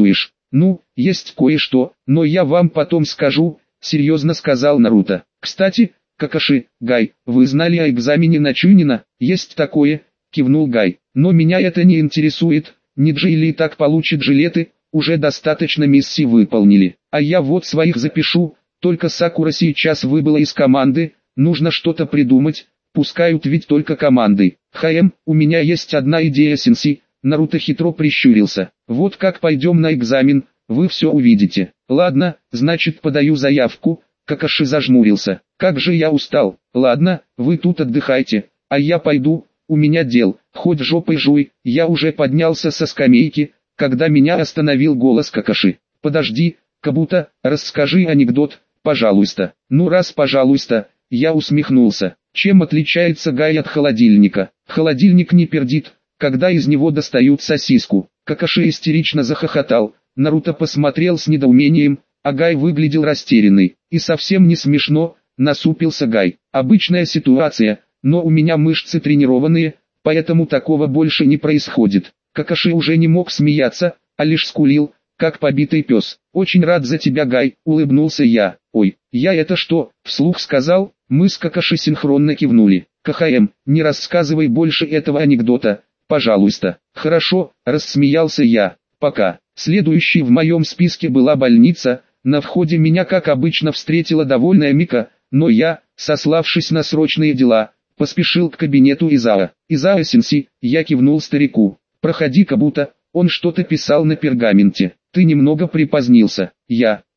Ну, есть кое-что, но я вам потом скажу, серьезно сказал Наруто. Кстати, Какаши, Гай, вы знали о экзамене на Чунина? Есть такое, кивнул Гай. Но меня это не интересует, Ниджи или так получит жилеты, уже достаточно миссий выполнили. А я вот своих запишу, только Сакура сейчас выбыла из команды, нужно что-то придумать, пускают ведь только командой. Хм, у меня есть одна идея, сенси. Наруто хитро прищурился. Вот как пойдем на экзамен, вы все увидите. Ладно, значит подаю заявку. Какаши зажмурился. Как же я устал. Ладно, вы тут отдыхайте, а я пойду, у меня дел. Хоть жопой жуй. Я уже поднялся со скамейки, когда меня остановил голос Какаши. Подожди, Кабуто, расскажи анекдот, пожалуйста. Ну раз пожалуйста, я усмехнулся. Чем отличается Гай от холодильника? Холодильник не пердит, когда из него достают сосиску. Какаши истерично захохотал. Наруто посмотрел с недоумением, а Гай выглядел растерянный. И совсем не смешно, насупился Гай. Обычная ситуация, но у меня мышцы тренированные, поэтому такого больше не происходит. Какаши уже не мог смеяться, а лишь скулил, как побитый пес. Очень рад за тебя, Гай, улыбнулся я. Ой, я это что, вслух сказал? Мы с Какаши синхронно кивнули. КХМ, не рассказывай больше этого анекдота, пожалуйста. Хорошо, рассмеялся я. Пока. Следующей в моем списке была больница. На входе меня как обычно встретила довольная Мика, но я, сославшись на срочные дела, поспешил к кабинету Изао. Изао-сенси, я кивнул старику. Проходи, Кабуто, он что-то писал на пергаменте. Ты немного припозднился. Я,